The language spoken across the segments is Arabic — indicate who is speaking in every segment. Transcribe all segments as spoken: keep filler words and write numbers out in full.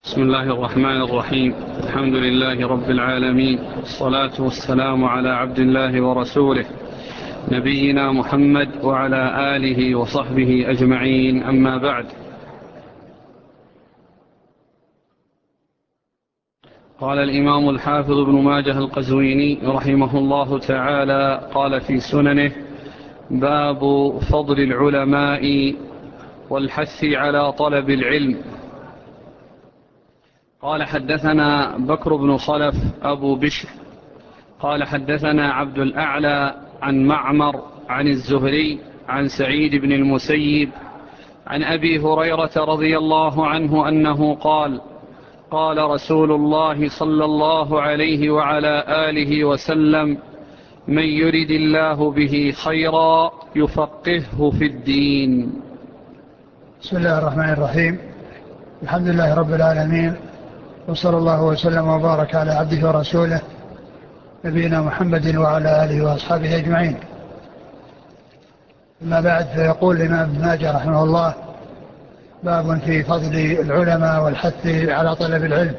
Speaker 1: بسم الله الرحمن الرحيم. الحمد لله رب العالمين، الصلاة والسلام على عبد الله ورسوله نبينا محمد وعلى آله وصحبه أجمعين، أما بعد. قال الإمام الحافظ ابن ماجه القزويني رحمه الله تعالى قال في سننه: باب فضل العلماء والحث على طلب العلم. قال: حدثنا بكر بن خلف أبو بشر قال حدثنا عبد الأعلى عن معمر عن الزهري عن سعيد بن المسيب عن أبي هريرة رضي الله عنه أنه قال: قال رسول الله صلى الله عليه وعلى آله وسلم: من يرد الله به خيرا يفقهه في الدين.
Speaker 2: بسم الله الرحمن الرحيم. الحمد لله رب العالمين، وصلى الله وسلم وبارك على عبده ورسوله نبينا محمد وعلى آله وأصحابه أجمعين. أما بعد، فيقول الإمام ابن ماجه رحمه الله: باب في فضل العلماء والحث على طلب العلم.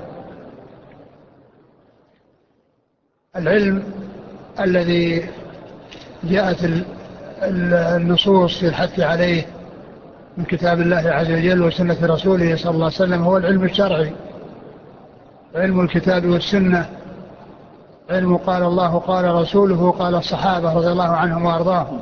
Speaker 2: العلم الذي جاءت النصوص في الحث عليه من كتاب الله عز وجل وسنة رسوله صلى الله عليه وسلم هو العلم الشرعي، علم الكتاب والسنة، علم قال الله قال رسوله قال الصحابة رضي الله عنهم وأرضاهم.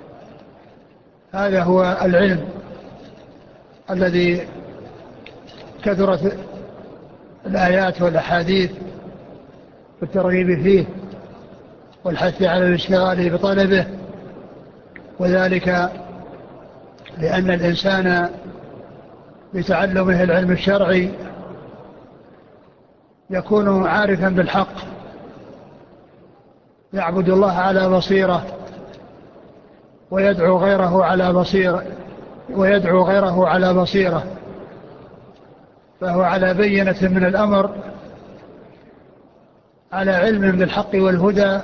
Speaker 2: هذا هو العلم الذي كثرت الآيات والأحاديث والترغيب فيه والحث على الاشتغال بطلبه، وذلك لأن الإنسان بتعلمه العلم الشرعي يكون عارفا بالحق، يعبد الله على بصيرة ويدعو غيره على بصيرة ويدعو غيره على بصيرة فهو على بينة من الأمر، على علم بالحق والهدى،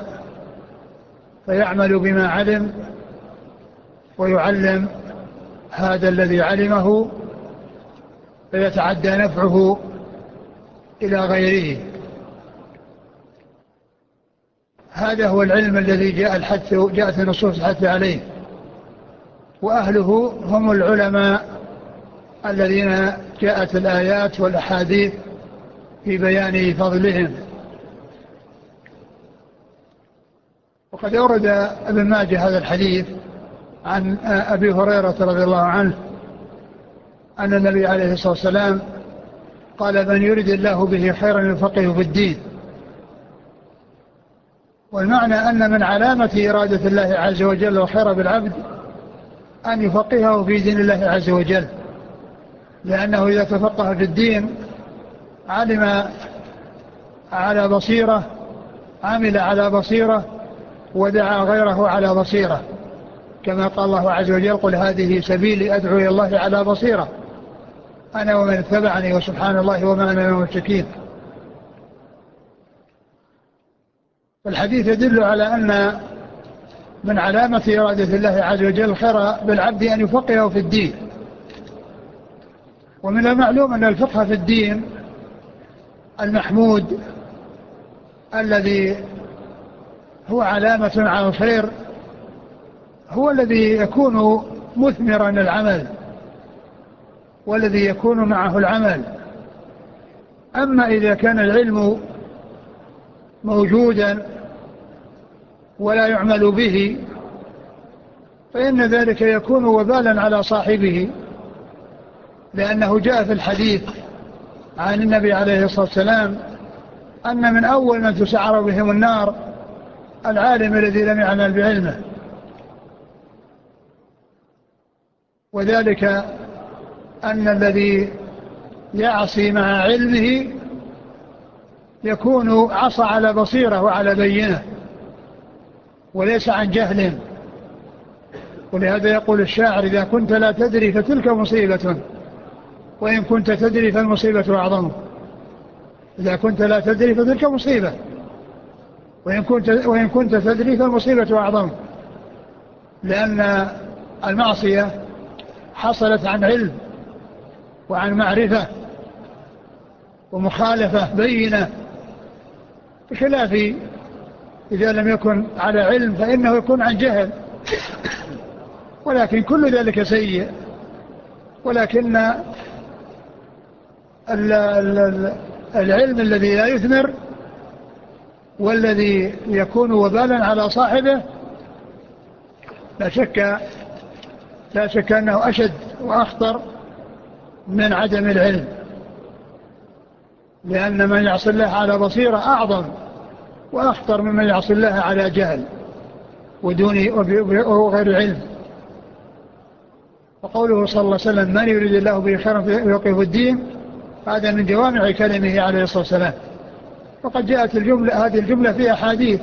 Speaker 2: فيعمل بما علم ويعلم هذا الذي علمه، فيتعدى نفعه إلى غيره. هذا هو العلم الذي جاء الحث جاءت النصوص الحث عليه، وأهله هم العلماء الذين جاءت الآيات والأحاديث في بيان فضلهم. وقد أورد ابن ماجه هذا الحديث عن أبي هريرة رضي الله عنه أن النبي عليه الصلاة والسلام قال: من يرد الله به خيرا يفقهه في الدين. والمعنى أن من علامة إرادة الله عز وجل الخير بالعبد أن يفقهه في دين الله عز وجل، لأنه إذا تفقه في الدين علم على بصيرة، عمل على بصيرة، ودعا غيره على بصيرة، كما قال الله عز وجل: قل هذه سبيلي أدعو إلى الله على بصيرة أنا ومن اتبعني وسبحان الله وما أنا من المشركين. الحديث يدل على أن من علامة إرادة الله عز وجل الخير بالعبد أن يفقهه في الدين. ومن المعلوم أن الفقه في الدين المحمود الذي هو علامة على الخير هو الذي يكون مثمرا العمل، والذي يكون معه العمل. أما إذا كان العلم موجودا ولا يعمل به فإن ذلك يكون وبالا على صاحبه، لأنه جاء في الحديث عن النبي عليه الصلاة والسلام أن من أول من تسعر بهم النار العالم الذي لم يعمل بعلمه، وذلك أن الذي يعصي مع علمه يكون عصى على بصيرة وعلى بينة وليس عن جهل. ولهذا يقول الشاعر: إذا كنت لا تدري فتلك مصيبة، وإن كنت تدري فالمصيبة أعظم. إذا كنت لا تدري فتلك مصيبة، وإن كنت, وإن كنت تدري فالمصيبة أعظم، لأن المعصية حصلت عن علم وعن معرفة، ومخالفة بينة، بخلاف إذا لم يكن على علم فإنه يكون عن جهل، ولكن كل ذلك سيء. ولكن العلم الذي لا يثمر والذي يكون وبالا على صاحبه لا شك لا شك أنه أشد وأخطر من عدم العلم، لأن من يعصي الله على بصيرة أعظم وأخطر ممن يعصي الله على جهل ودون وغير علم. وقوله صلى الله عليه وسلم من يريد الله به خيرا يفقهه الدين، هذا من جوامع كلمه عليه الصلاة والسلام. وقد جاءت الجملة هذه الجملة في أحاديث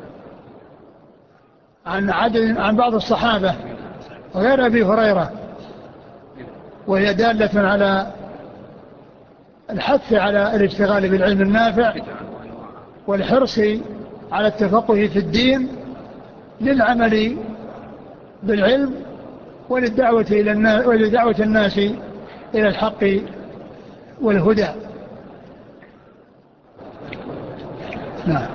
Speaker 2: عن عدد عن بعض الصحابة غير أبي هريرة، وهي دالة على الحث على الاشتغال بالعلم النافع والحرص على التفقه في الدين للعمل بالعلم وللدعوة إلى الناس ولدعوة الناس إلى الحق والهدى. نعم.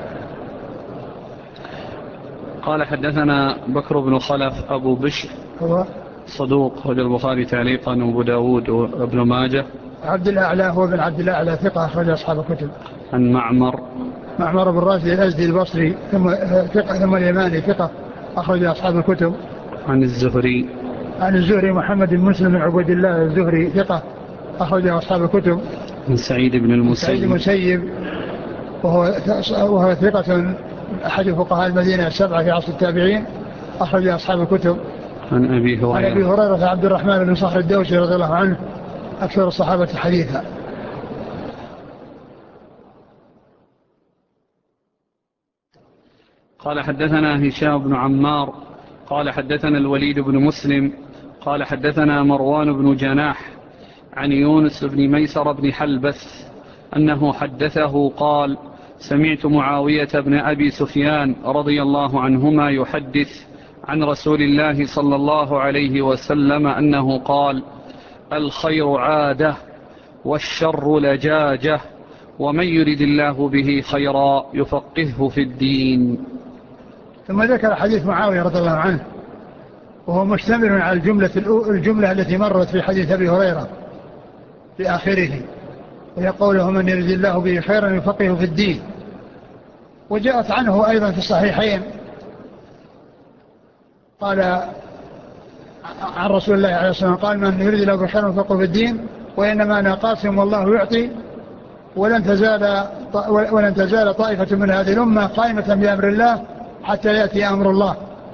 Speaker 1: قال حدثنا بكر بن خلف أبو بشر
Speaker 2: هو
Speaker 1: صدوق، وجه البخاري تعليقا وابو داود وابن ماجه.
Speaker 2: عبد الأعلى هو بن عبد الأعلى ثقة أخرج أصحاب الكتب.
Speaker 1: عن معمر
Speaker 2: معمر بن راشد الأزدي البصري ثم ثقة ثم اليماني ثقة أخرج أصحاب الكتب.
Speaker 1: عن الزهري
Speaker 2: عن الزهري محمد بن مسلم بن عبد الله الزهري ثقة أخرج أصحاب الكتب.
Speaker 1: عن سعيد بن المسيب
Speaker 2: سعيد المسيب وهو وهو ثقة أحد فقهاء المدينة السبعة في عصر التابعين أخرج أصحاب الكتب.
Speaker 1: عن أبي هريرة
Speaker 2: عن أبي هريرة عبد الرحمن بن صخر الدوسي رضي الله عنه أكثر الصحابة حديثا.
Speaker 1: قال حدثنا هشام بن عمار قال حدثنا الوليد بن مسلم قال حدثنا مروان بن جناح عن يونس بن ميسر بن حلبس أنه حدثه قال سمعت معاوية بن أبي سفيان رضي الله عنهما يحدث عن رسول الله صلى الله عليه وسلم أنه قال الخير عادة والشر لجاجة ومن يرد الله به خيرا يفقهه في الدين.
Speaker 2: ثم ذكر حديث معاوية رضي الله عنه وهو مشتمل على الجملة, الجملة التي مرت في حديث أبي هريرة في آخره، وهي قوله من يرد الله به خيرا يفقهه في الدين. وجاءت عنه أيضا في الصحيحين قال عن رسول الله عليه الصلاة والسلام قال من يرد الله به خيرا يفقهه في الدين وإنما أنا قاسم والله يعطي ولن تزال ولن تزال طائفة من هذه الأمة قائمة بأمر الله حتى يأتي أمر الله.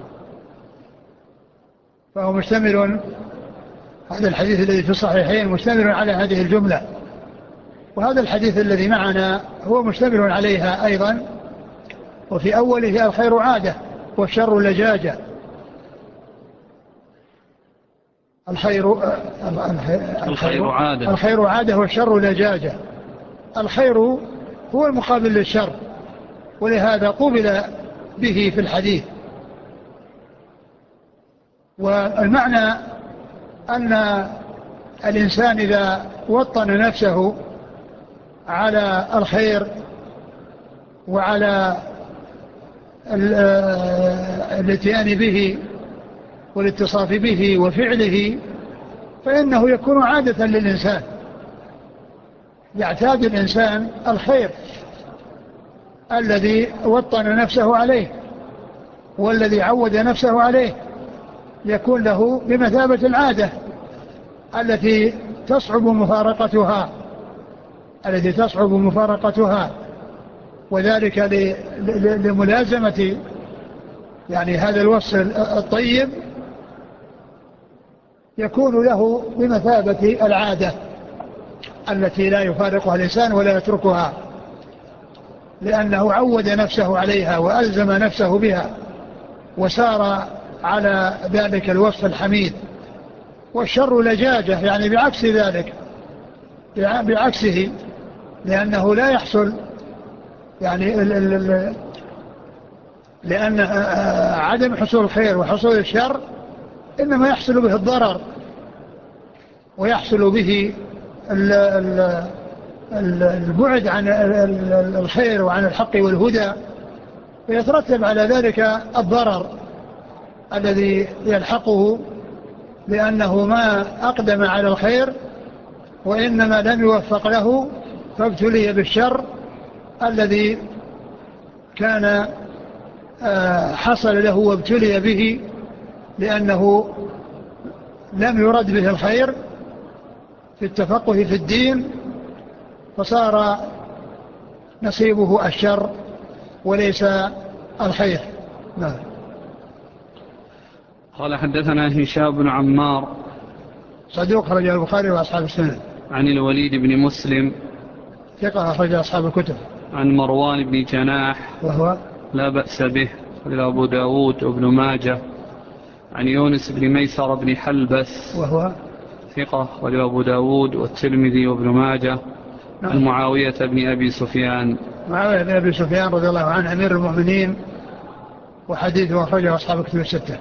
Speaker 2: فهو مشتمل، هذا الحديث الذي في الصحيحين مشتمل على هذه الجملة، وهذا الحديث الذي معنا هو مشتمل عليها أيضا. وفي أوله الخير عادة والشر لجاجة. الخير
Speaker 1: الخير عادة
Speaker 2: الخير عادة والشر لجاجة. الخير هو المقابل للشر، ولهذا قبل به في الحديث. والمعنى أن الإنسان إذا وطن نفسه على الخير وعلى الاتيان به والاتصاف به وفعله فإنه يكون عادة للإنسان. يعتاد الإنسان الخير الذي وطن نفسه عليه والذي عود نفسه عليه، يكون له بمثابة العادة التي تصعب مفارقتها التي تصعب مفارقتها وذلك لملازمة يعني هذا الوصف الطيب يكون له بمثابة العادة التي لا يفارقها الإنسان ولا يتركها، لأنه عود نفسه عليها وألزم نفسه بها وسار على ذلك الوصف الحميد. والشر لجاجة يعني بعكس ذلك، بعكسه، لأنه لا يحصل يعني ال ال ال لأن عدم حصول الخير وحصول الشر إنما يحصل به الضرر ويحصل به ال ال البعد عن الخير وعن الحق والهدى، فيترتب على ذلك الضرر الذي يلحقه، لأنه ما أقدم على الخير وإنما لم يوفق له فابتلي بالشر الذي كان حصل له وابتلي به، لأنه لم يرد به الخير في التفقه في الدين، فصار نصيبه الشر وليس الخير. نعم.
Speaker 1: قال حدثنا هشام بن عمار
Speaker 2: صدوق خرج البخاري وأصحاب السنن.
Speaker 1: عن الوليد بن مسلم
Speaker 2: ثقة أخرج أصحاب الكتب.
Speaker 1: عن مروان بن جناح
Speaker 2: وهو
Speaker 1: لا بأس به أبو داود وابن ماجه. عن يونس بن ميسر بن حلبس
Speaker 2: وهو
Speaker 1: ثقة وأبو داود والترمذي وابن ماجه.
Speaker 2: نعم.
Speaker 1: عن معاوية بن أبي سفيان
Speaker 2: معاوية بن أبي سفيان رضي الله عنه أمير المؤمنين، وحديثه أخرجه أصحاب الكتب الستة.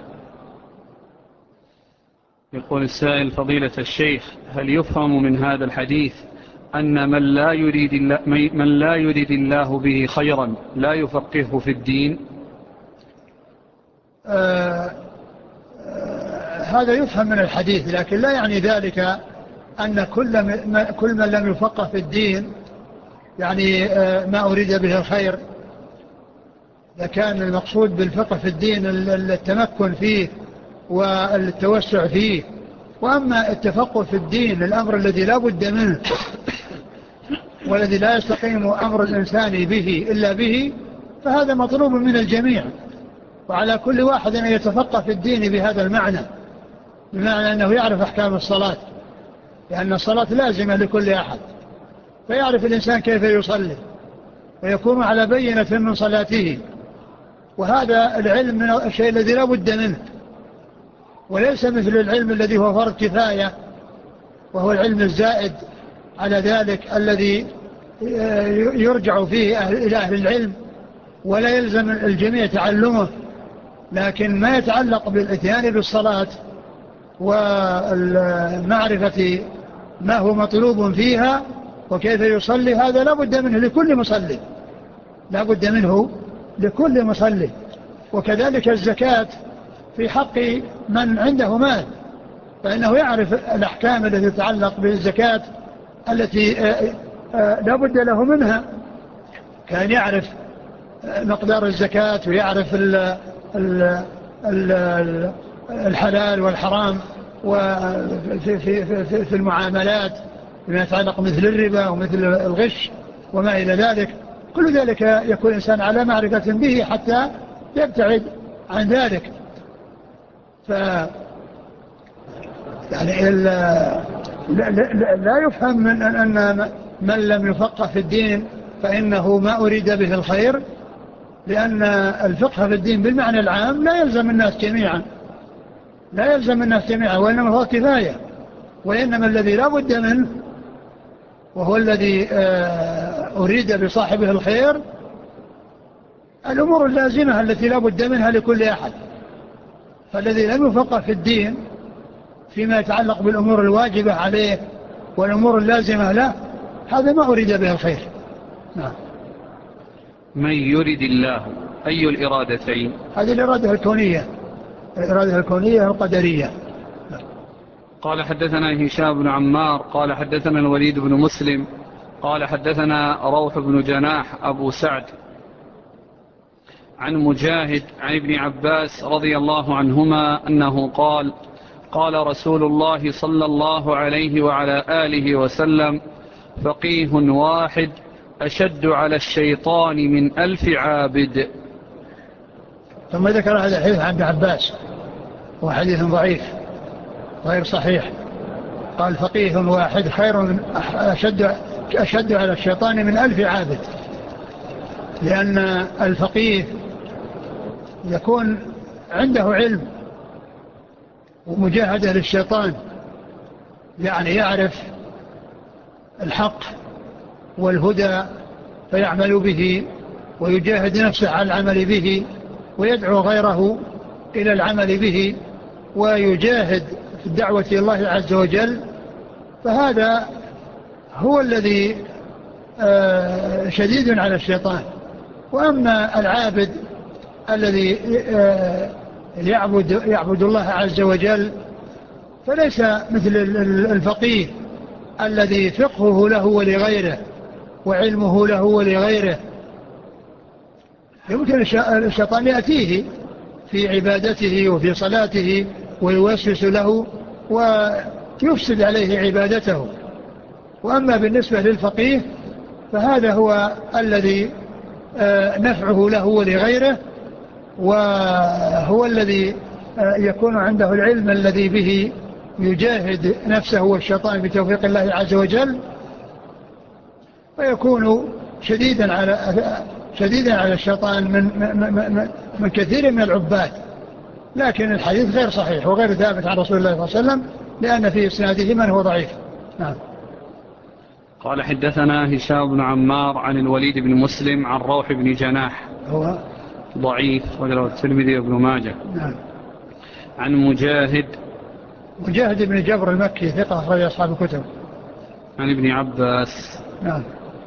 Speaker 1: يقول السائل فضيلة الشيخ، هل يفهم من هذا الحديث أن من لا يريد الله, من لا يريد الله به خيرا لا يفقهه في الدين؟
Speaker 2: آه آه هذا يفهم من الحديث، لكن لا يعني ذلك أن كل, ما كل من لم يفقه في الدين يعني آه ما أريد به الخير. إذا كان المقصود بالفقه في الدين التمكن فيه والتوسع فيه، وأما التفقه في الدين الأمر الذي لا بد منه والذي لا يستقيم أمر الإنسان به إلا به، فهذا مطلوب من الجميع، وعلى كل واحد أن يتفقه في الدين بهذا المعنى، بمعنى أنه يعرف أحكام الصلاة، لأن الصلاة لازمة لكل أحد، فيعرف الإنسان كيف يصلي ويكون على بينة من صلاته، وهذا العلم من الشيء الذي لا بد منه، وليس مثل العلم الذي هو فرض كفاية وهو العلم الزائد على ذلك الذي يرجع فيه إلى أهل العلم ولا يلزم الجميع تعلمه، لكن ما يتعلق بالاتيان بالصلاة والمعرفة ما هو مطلوب فيها وكيف يصلي، هذا لا بد منه لكل مصلي، لا بد منه لكل مصلي. وكذلك الزكاة في حق من عنده مال، فإنه يعرف الأحكام التي تتعلق بالزكاة التي لا بد له منها، كان يعرف مقدار الزكاة ويعرف ال ال ال الحلال والحرام وفي في في في المعاملات بما يتعلق مثل الربا ومثل الغش وما إلى ذلك، كل ذلك يكون الإنسان على معرفة به حتى يبتعد عن ذلك. ف يعني لا, لا, لا يفهم من أن من لم يفقه في الدين فإنه ما أريد به الخير، لأن الفقه في الدين بالمعنى العام لا يلزم الناس جميعا، لا يلزم الناس جميعا، وإنما هو كفاية، وإنما الذي لا بد منه وهو الذي أريد بصاحبه الخير الأمور اللازمة التي لا بد منها لكل أحد. فالذي لم يفقه في الدين فيما يتعلق بالأمور الواجبة عليه والأمور اللازمة له، هذا ما أريد به الخير. نعم.
Speaker 1: من يريد الله أي الإرادتين؟
Speaker 2: هذه الإرادة الكونية، الإرادة الكونية القدرية.
Speaker 1: قال حدثنا هشام بن عمار قال حدثنا الوليد بن مسلم قال حدثنا روح بن جناح أبو سعد عن مجاهد عن ابن عباس رضي الله عنهما أنه قال قال رسول الله صلى الله عليه وعلى آله وسلم فقيه واحد أشد على الشيطان من ألف عابد.
Speaker 2: ثم ذكر هذا الحديث عن ابن عباس هو حديث ضعيف غير صحيح، قال فقيه واحد خير من أشد, أشد على الشيطان من ألف عابد، لأن الفقيه يكون عنده علم ومجاهدة للشيطان، يعني يعرف الحق والهدى فيعمل به ويجاهد نفسه على العمل به ويدعو غيره إلى العمل به ويجاهد في الدعوة إلى الله عز وجل، فهذا هو الذي شديد على الشيطان. وأما العابد الذي يعبد, يعبد الله عز وجل فليس مثل الفقيه الذي فقهه له ولغيره وعلمه له ولغيره. يمكن الشيطان يأتيه في عبادته وفي صلاته ويوسوس له ويفسد عليه عبادته. وأما بالنسبة للفقيه فهذا هو الذي نفعه له ولغيره، وهو الذي يكون عنده العلم الذي به يجاهد نفسه والشيطان بتوفيق الله عز وجل، ويكون شديدا على شديدا على الشيطان من من من كثير من العباد. لكن الحديث غير صحيح وغير ثابت عن رسول الله صلى الله عليه وسلم لأن في إسناده من هو ضعيف. نعم.
Speaker 1: قال حدثنا هشام بن عمار عن الوليد بن مسلم عن روح بن جناح
Speaker 2: هو
Speaker 1: ضعيف ورواه الترمذي وابن ماجه.
Speaker 2: نعم.
Speaker 1: عن مجاهد
Speaker 2: مجاهد بن جبر المكي ثقة أخرج أصحاب الكتب.
Speaker 1: عن ابن عباس.
Speaker 2: نعم.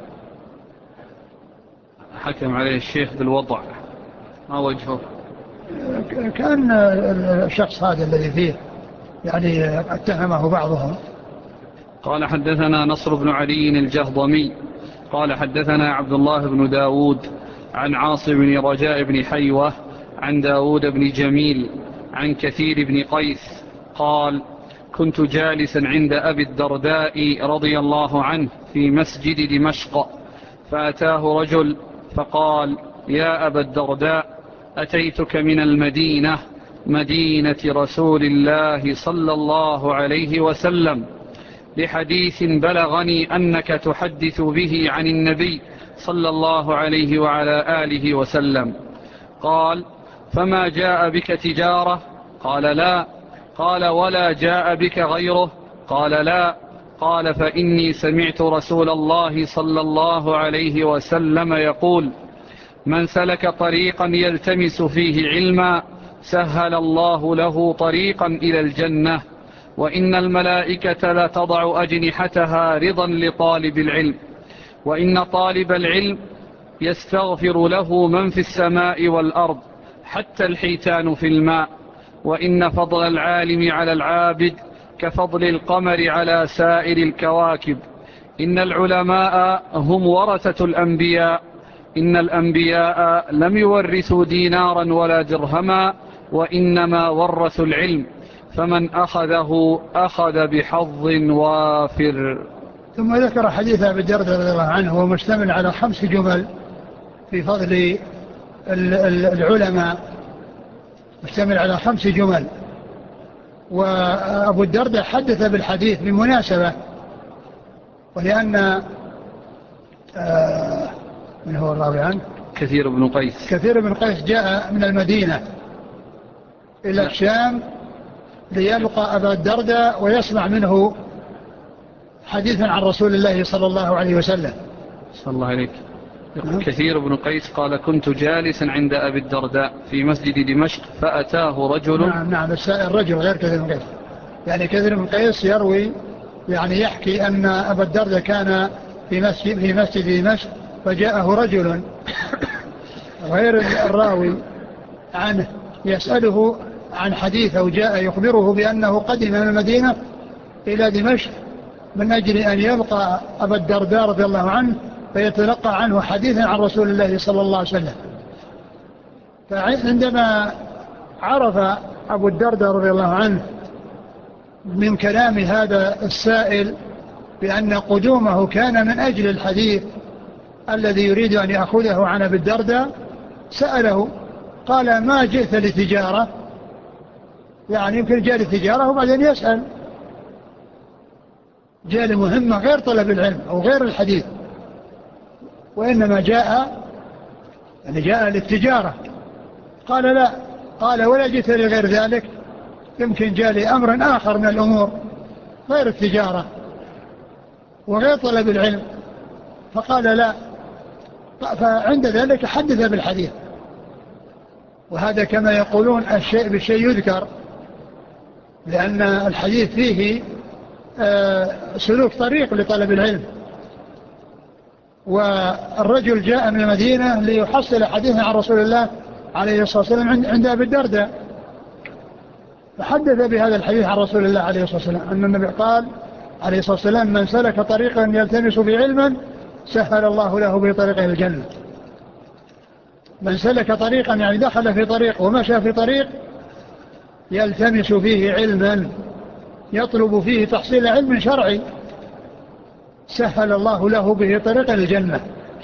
Speaker 1: حكم عليه الشيخ بالوضع، ما وجهه؟
Speaker 2: كان الشخص هذا الذي فيه يعني اتهمه بعضهم.
Speaker 1: قال حدثنا نصر بن علي الجهضمي قال حدثنا عبد الله بن داود عن عاصم بن رجاء بن حيوة عن داود بن جميل عن كثير بن قيس قال كنت جالسا عند أبي الدرداء رضي الله عنه في مسجد دمشق، فأتاه رجل فقال يا أبا الدرداء أتيتك من المدينة مدينة رسول الله صلى الله عليه وسلم لحديث بلغني أنك تحدث به عن النبي صلى الله عليه وعلى آله وسلم. قال فما جاء بك تجارة؟ قال لا. قال ولا جاء بك غيره؟ قال لا. قال فإني سمعت رسول الله صلى الله عليه وسلم يقول من سلك طريقا يلتمس فيه علما سهل الله له طريقا إلى الجنة، وإن الملائكة لا تضع أجنحتها رضا لطالب العلم، وإن طالب العلم يستغفر له من في السماء والأرض حتى الحيتان في الماء، وإن فضل العالم على العابد كفضل القمر على سائر الكواكب، إن العلماء هم ورثة الأنبياء، إن الأنبياء لم يورثوا دينارا ولا درهما وإنما ورثوا العلم، فمن أخذه أخذ بحظ وافر.
Speaker 2: ثم ذكر حديث أبي الدرداء رضي الله عنه ومشتمل على خمس جمل في فضل العلماء، مشتمل على خمس جمل. وأبو الدرداء حدث بالحديث بمناسبة، ولأن آه من هو الراوي عنه؟
Speaker 1: كثير بن قيس.
Speaker 2: كثير بن قيس جاء من المدينة إلى الشام ليلقى أبا الدرداء ويسمع منه حديثا عن رسول الله صلى الله عليه وسلم.
Speaker 1: صلى الله عليك. كثير بن قيس قال كنت جالسا عند أبي الدرداء في مسجد دمشق فأتاه رجل.
Speaker 2: نعم نعم الرجل غير كثير بن قيس، يعني كثير بن قيس يروي يعني يحكي أن أبا الدرداء كان في مسجد, في مسجد دمشق فجاءه رجل غير الراوي عنه يسأله عن حديث أو جاء يخبره بأنه قدم من المدينة إلى دمشق من أجل أن يلقى أبا الدرداء رضي الله عنه فيتلقى عنه حديثا عن رسول الله صلى الله عليه وسلم. فعندما عرف أبو الدرداء رضي الله عنه من كلام هذا السائل بأن قدومه كان من أجل الحديث الذي يريد أن يأخذه عن أبي الدرداء سأله قال ما جئت لتجارة؟ يعني يمكن جاء لتجارة وبعدين يسأل، جاء لمهمة غير طلب العلم أو غير الحديث، وإنما جاء يعني جاء للتجارة. قال لا. قال ولا جئت لغير ذلك؟ يمكن جاء لأمر آخر من الأمور غير التجارة وغير طلب العلم. فقال لا. فعند ذلك حدث بالحديث، وهذا كما يقولون الشيء بالشيء يذكر، لأن الحديث فيه سلوك طريق لطلب العلم، والرجل جاء من المدينة ليحصل حديثا عن رسول الله عليه الصلاة والسلام عند أبي الدرداء، فحدث بهذا الحديث عن رسول الله عليه الصلاة والسلام أن النبي قال عليه الصلاة والسلام: من سلك طريقا يلتمس فيه علما سهل الله له به طريقه الجنة. من سلك طريقا يعني دخل في طريق ومشى في طريق يلتمس فيه علما يطلب فيه تحصيل علم شرعي سهل الله له به طريق الجنة.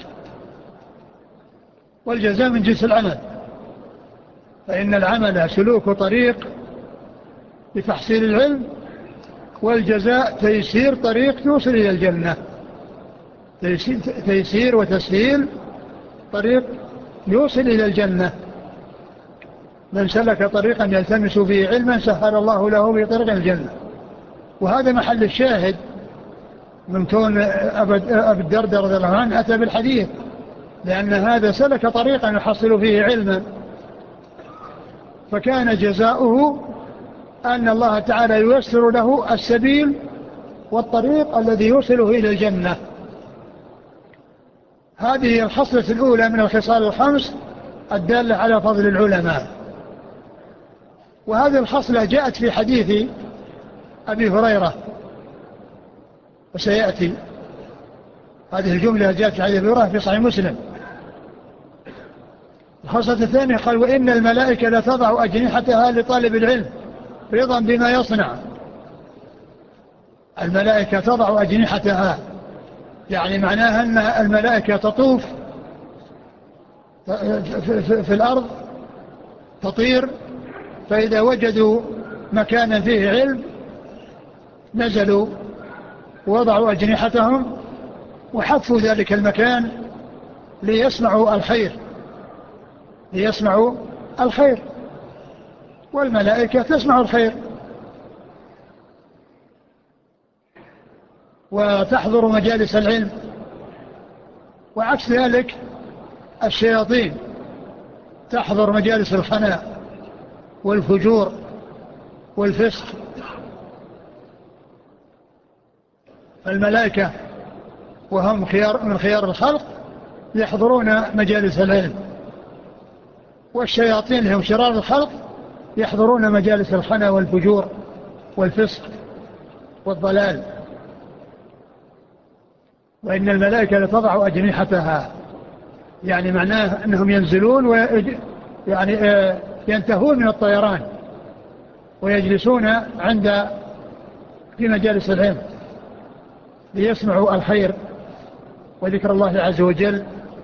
Speaker 2: والجزاء من جنس العمل، فإن العمل سلوك طريق لتحصيل العلم، والجزاء تيسير طريق يوصل إلى الجنة، تيسير وتسهيل طريق يوصل إلى الجنة. من سلك طريقا يلتمس فيه علما سهل الله له به طريق الجنة. وهذا محل الشاهد من كون أبي الدرداء رضي الله عنه أتى بالحديث، لأن هذا سلك طريقا يحصل فيه علما، فكان جزاؤه أن الله تعالى ييسر له السبيل والطريق الذي يوصله إلى الجنة. هذه الخصلة الأولى من الخصال الخمس الدالة على فضل العلماء. وهذه الخصلة جاءت في حديث أبي هريرة وسيأتي هذه الجملة جاءت في حديث أبي هريرة في صحيح مسلم. الخصلة الثانية قال: وإن الملائكة لتضع أجنحتها لطالب العلم رضا بما يصنع. الملائكة تضع أجنحتها يعني معناها أن الملائكة تطوف في الأرض تطير، فإذا وجدوا مكانا فيه علم نزلوا ووضعوا أجنحتهم وحفوا ذلك المكان ليسمعوا الخير ليسمعوا الخير والملائكة تسمع الخير وتحضر مجالس العلم. وعكس ذلك الشياطين تحضر مجالس الخناء والفجور والفسق. الملائكة وهم خيار من خيار الخلق يحضرون مجالس العلم، والشياطين هم شرار الخلق يحضرون مجالس الخنا والفجور والفسق والضلال. وإن الملائكة لتضع أجنحتها يعني معناه أنهم ينزلون ويعني ينتهون من الطيران ويجلسون عند في مجالس العلم ليسمعوا الخير وذكر الله عز وجل.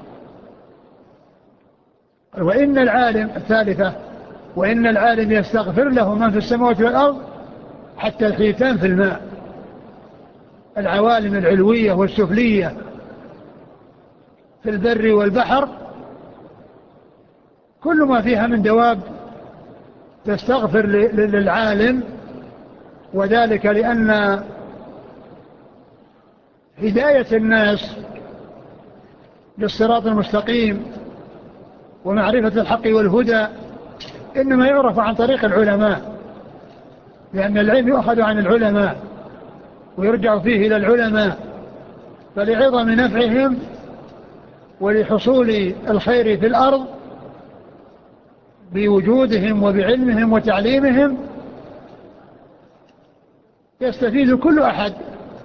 Speaker 2: وإن العالم الثالثة وإن العالم يستغفر له من في السماوات والأرض حتى الحيتان في الماء. العوالم العلوية والسفلية في البر والبحر كل ما فيها من دواب تستغفر للعالم، وذلك لأن هداية الناس للصراط المستقيم ومعرفة الحق والهدى إنما يعرف عن طريق العلماء، لأن العلم يؤخذ عن العلماء ويرجع فيه إلى العلماء، فلعظم نفعهم ولحصول الخير في الأرض بوجودهم وبعلمهم وتعليمهم يستفيد كل أحد،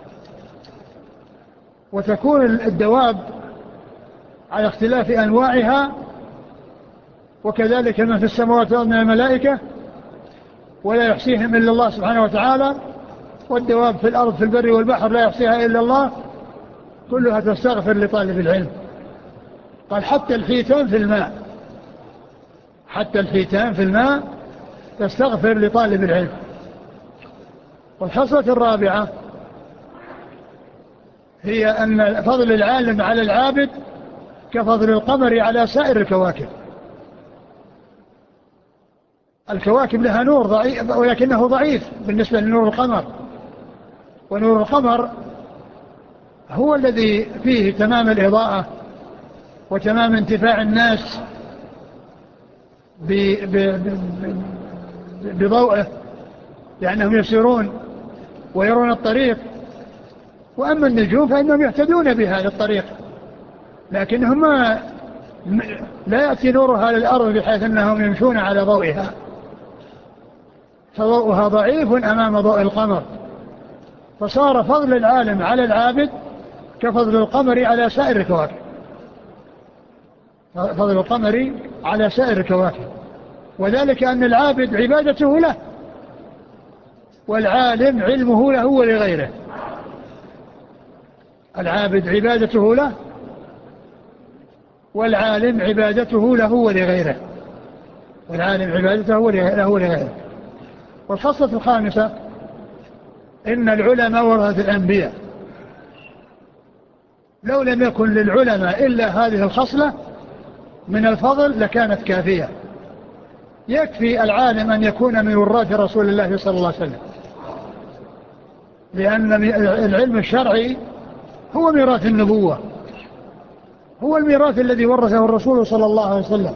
Speaker 2: وتكون الدواب على اختلاف أنواعها، وكذلك من في السماوات والأرض من الملائكة ولا يحصيهم إلا الله سبحانه وتعالى، والدواب في الأرض في البر والبحر لا يحصيها إلا الله، كلها تستغفر لطالب العلم. قال حتى الحيتان في الماء حتى الحيتان في الماء تستغفر لطالب العلم. والخصلة الرابعة هي أن فضل العالم على العابد كفضل القمر على سائر الكواكب. الكواكب لها نور ضعيف ولكنه ضعيف بالنسبة لنور القمر، ونور القمر هو الذي فيه تمام الإضاءة وتمام انتفاع الناس بضوءه، لأنهم يسيرون ويرون الطريق. وأما النجوم فإنهم يهتدون بها للطريق لكنهم ما لا يأتي نورها للأرض بحيث أنهم يمشون على ضوئها، فضوءها ضعيف أمام ضوء القمر، فصار فضل العالم على العابد كفضل القمر على سائر الكواكب، فضل القمر على سائر الكواكب، وذلك أن العابد عبادته له، والعالم علمه له ولغيره. العابد عبادته له، والعالم عبادته له ولغيره، والعالم عبادته له ولغيره. والخصلة الخامسة إن العلماء ورثة الأنبياء، لو لم يكن للعلماء إلا هذه الخصلة من الفضل لكانت كافية. يكفي العالم أن يكون من وراث رسول الله صلى الله عليه وسلم، لأن العلم الشرعي هو ميراث النبوة، هو الميراث الذي ورثه الرسول صلى الله عليه وسلم.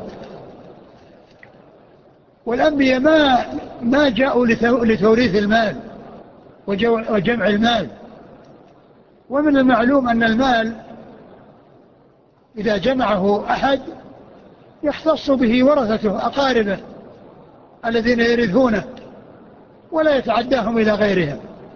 Speaker 2: والأنبياء ما ما جاءوا لتوريث المال وجمع المال، ومن المعلوم أن المال إذا جمعه أحد يختص به ورثته أقاربه الذين يرثونه، ولا يتعداهم إلى غيرهم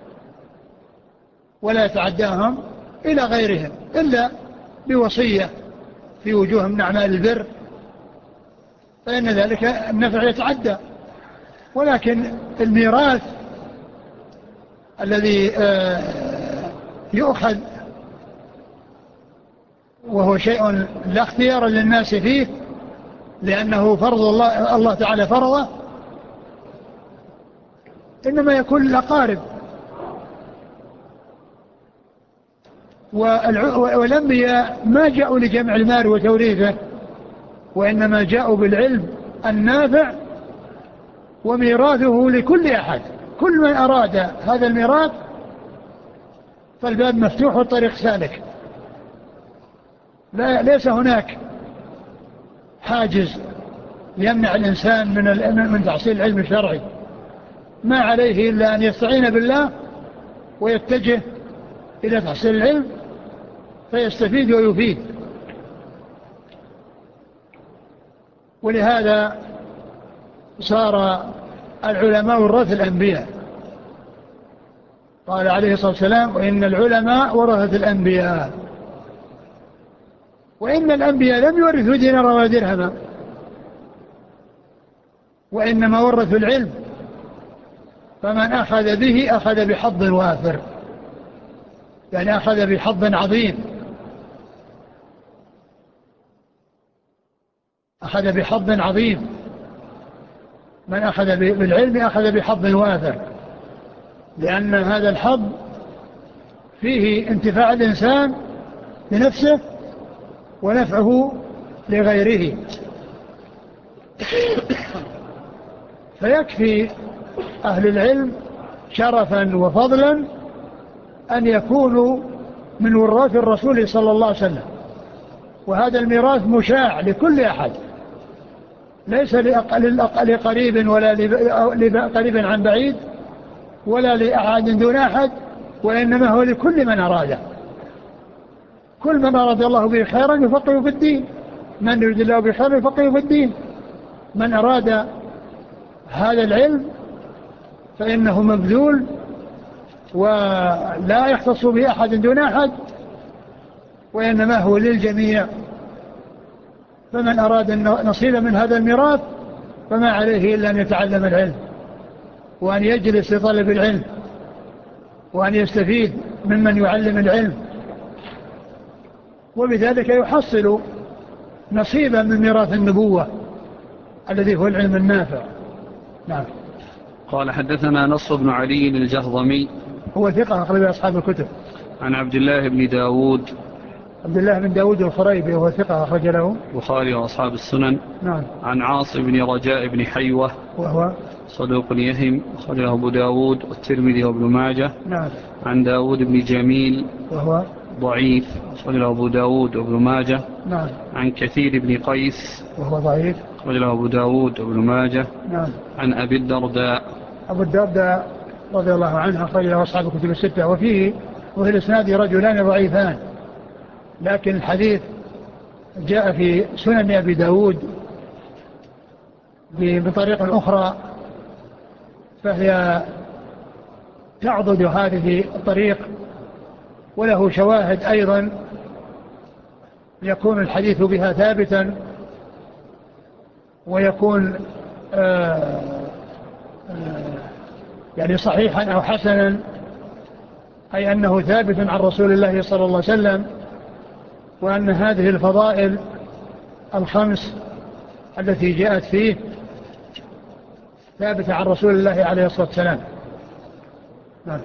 Speaker 2: ولا يتعداهم إلى غيرهم إلا بوصية في وجوه من أعمال البر، فإن ذلك النفع يتعدى. ولكن الميراث الذي يؤخذ وهو شيء لا اختيار للناس فيه لأنه فرض الله, الله تعالى فرضه، إنما يكون للأقارب. والأنبياء ما جاءوا لجمع المال وتوريثه، وإنما جاءوا بالعلم النافع وميراثه لكل أحد. كل من أراد هذا الميراث فالباب مفتوح والطريق سالك، لا ليس هناك حاجز يمنع الإنسان من من تحصيل العلم الشرعي. ما عليه إلا أن يستعين بالله ويتجه إلى تحصيل العلم فيستفيد ويفيد. ولهذا صار العلماء ورثة الأنبياء. قال عليه الصلاة والسلام: وإن العلماء ورثة الأنبياء. وإن الأنبياء لم يورثوا دينارا ولا درهما، وإنما ورثوا العلم، فمن أخذ به أخذ بحظ وافر، يعني أخذ بحظ عظيم، أخذ بحظ عظيم. من أخذ بالعلم أخذ بحظ وافر، لأن هذا الحظ فيه انتفاع الإنسان لنفسه ونفعه لغيره. فيكفي أهل العلم شرفا وفضلا أن يكونوا من وراث الرسول صلى الله عليه وسلم، وهذا الميراث مشاع لكل أحد، ليس لقريب ولا لقريب عن بعيد ولا لأحد دون أحد، وإنما هو لكل من أراده. كل من أراد الله به خيرا يفقه في الدين، من يريد الله به خيرا يفقه في الدين. من أراد هذا العلم فإنه مبذول ولا يختص به أحد دون أحد، وإنما هو للجميع. فمن أراد نصيبا من هذا الميراث فما عليه إلا أن يتعلم العلم، وأن يجلس لطلب العلم، وأن يستفيد ممن يعلم العلم، وبذلك يحصل نصيبا من ميراث النبوة الذي هو العلم النافع. نعم.
Speaker 1: قال: حدثنا نصر بن علي الجهضمي،
Speaker 2: هو ثقة أخرج أصحاب الكتب.
Speaker 1: عن عبد الله بن داود
Speaker 2: عبد الله بن داود الخريبي، وهو ثقة أخرج له
Speaker 1: البخاري وأصحاب السنن.
Speaker 2: نعم.
Speaker 1: عن عاصم بن رجاء بن حيوة،
Speaker 2: وهو
Speaker 1: صدوق يهم، أخرجه أبو داود والترمذي وابن ماجه.
Speaker 2: نعم.
Speaker 1: عن داود بن جميل،
Speaker 2: وهو
Speaker 1: ضعيف، أخرجه أبو داود وابن ماجه.
Speaker 2: نعم.
Speaker 1: عن كثير بن قيس،
Speaker 2: وهو ضعيف،
Speaker 1: أخرجه أبو داود وابن ماجه.
Speaker 2: نعم.
Speaker 1: عن أبي الدرداء،
Speaker 2: أبو الدرداء رضي الله عنه أخرجه أصحاب الكتب الستة. وفيه وفي الإسناد رجلان ضعيفان، لكن الحديث جاء في سنن أبي داود بطريقة أخرى، فهي تعضد هذه الطريق، وله شواهد أيضا يكون الحديث بها ثابتا، ويكون آآ آآ يعني صحيحا أو حسنا، أي أنه ثابت عن رسول الله صلى الله عليه وسلم، وأن هذه الفضائل الخمس التي جاءت فيه ثابتة عن رسول الله عليه الصلاة والسلام. نعم.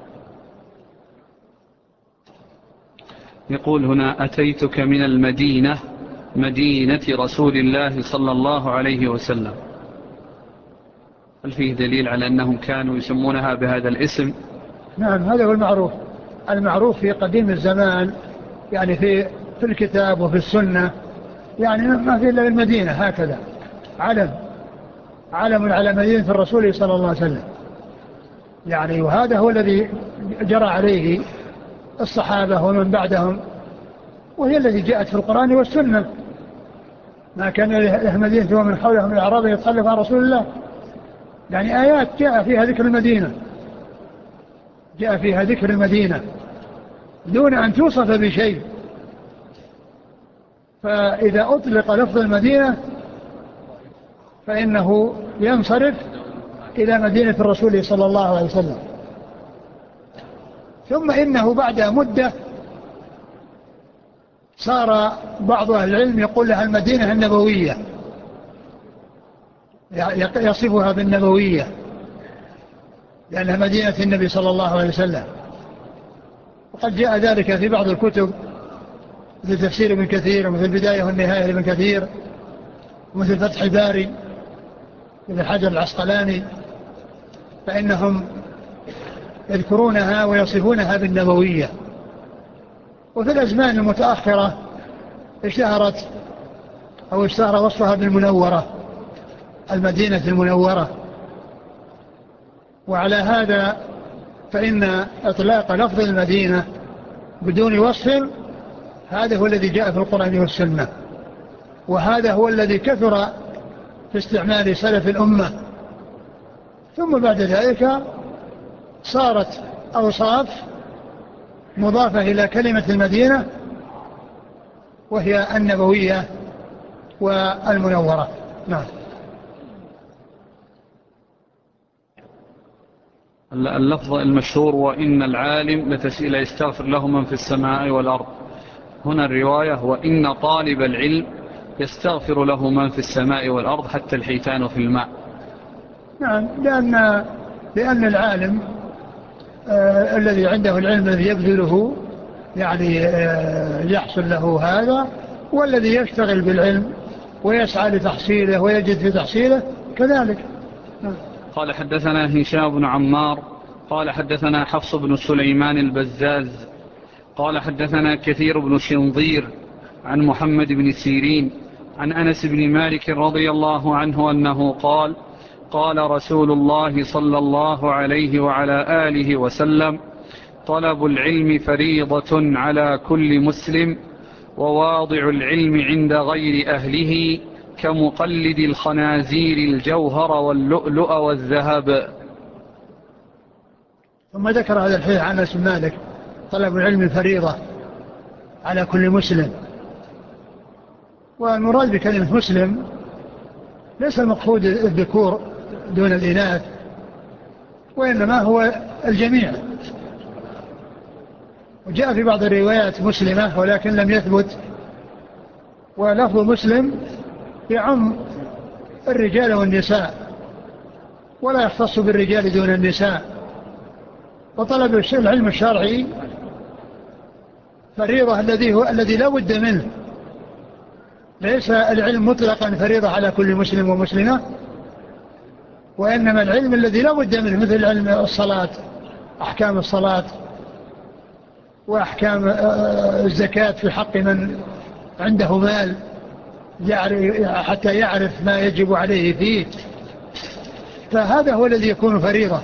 Speaker 1: يقول هنا: أتيتك من المدينة، مدينة رسول الله صلى الله عليه وسلم. هل فيه دليل على أنهم كانوا يسمونها بهذا الاسم؟
Speaker 2: نعم، هذا هو المعروف المعروف في قديم الزمان، يعني في في الكتاب وفي السنة، يعني ما في إلا المدينة هكذا علم علم على مدينة الرسول صلى الله عليه وسلم، يعني وهذا هو الذي جرى عليه الصحابة ومن بعدهم، وهي التي جاءت في القرآن والسنة. ما كان له مدينة ومن حولهم الأعراب يتخلف عن رسول الله، يعني آيات جاء فيها ذكر المدينة جاء فيها ذكر المدينة دون أن توصف بشيء. فإذا أطلق لفظ المدينة فإنه ينصرف إلى مدينة الرسول صلى الله عليه وسلم. ثم إنه بعد مدة صار بعض أهل العلم يقول لها المدينة النبوية، يصفها بالنبوية لأنها مدينة النبي صلى الله عليه وسلم. وقد جاء ذلك في بعض الكتب مثل تفسير ابن كثير، ومثل البداية والنهاية لابن كثير، ومثل فتح الباري ابن حجر العسقلاني، فإنهم يذكرونها ويصفونها بالنبوية. وفي الأزمان المتأخرة اشتهرت أو اشتهر وصفها بالمنورة، المدينة المنورة. وعلى هذا فإن إطلاق لفظ المدينة بدون وصف هذا هو الذي جاء في القرآن والسنة، وهذا هو الذي كثر في استعمال سلف الأمة. ثم بعد ذلك صارت أوصاف مضافة إلى كلمة المدينة، وهي النبوية والمنورة. نعم.
Speaker 1: اللفظ المشهور: وإن العالم لتسئل يستغفر له من في السماء والأرض. هنا الرواية: وإن طالب العلم يستغفر له من في السماء والأرض حتى الحيتان في الماء.
Speaker 2: نعم، لأن, لأن العالم آه الذي عنده العلم الذي يبذله يعني آه يحصل له هذا، والذي يشتغل بالعلم ويسعى لتحصيله ويجد في تحصيله كذلك. نعم.
Speaker 1: قال: حدثنا هشام بن عمار قال حدثنا حفص بن سليمان البزاز قال حدثنا كثير بن شنظير عن محمد بن سيرين عن أنس بن مالك رضي الله عنه أنه قال: قال رسول الله صلى الله عليه وعلى آله وسلم: طلب العلم فريضة على كل مسلم، وواضع العلم عند غير أهله كمقلد الخنازير الجوهر واللؤلؤ والذهب.
Speaker 2: ثم ذكر هذا الحديث عن أنس بن مالك: طلب العلم فريضة على كل مسلم. والمراد بكلمة مسلم ليس المقصود الذكور دون الإناث، وإنما هو الجميع. وجاء في بعض الروايات مسلمة ولكن لم يثبت، ولفظ مسلم يعم الرجال والنساء ولا يختص بالرجال دون النساء. وطلب العلم الشرعي فريضة الذي هو الذي لا بد منه، ليس العلم مطلقا فريضة على كل مسلم ومسلمة، وإنما العلم الذي لا بد منه مثل علم الصلاة، أحكام الصلاة وأحكام الزكاة في حق من عنده مال حتى يعرف ما يجب عليه فيه، فهذا هو الذي يكون فريضة.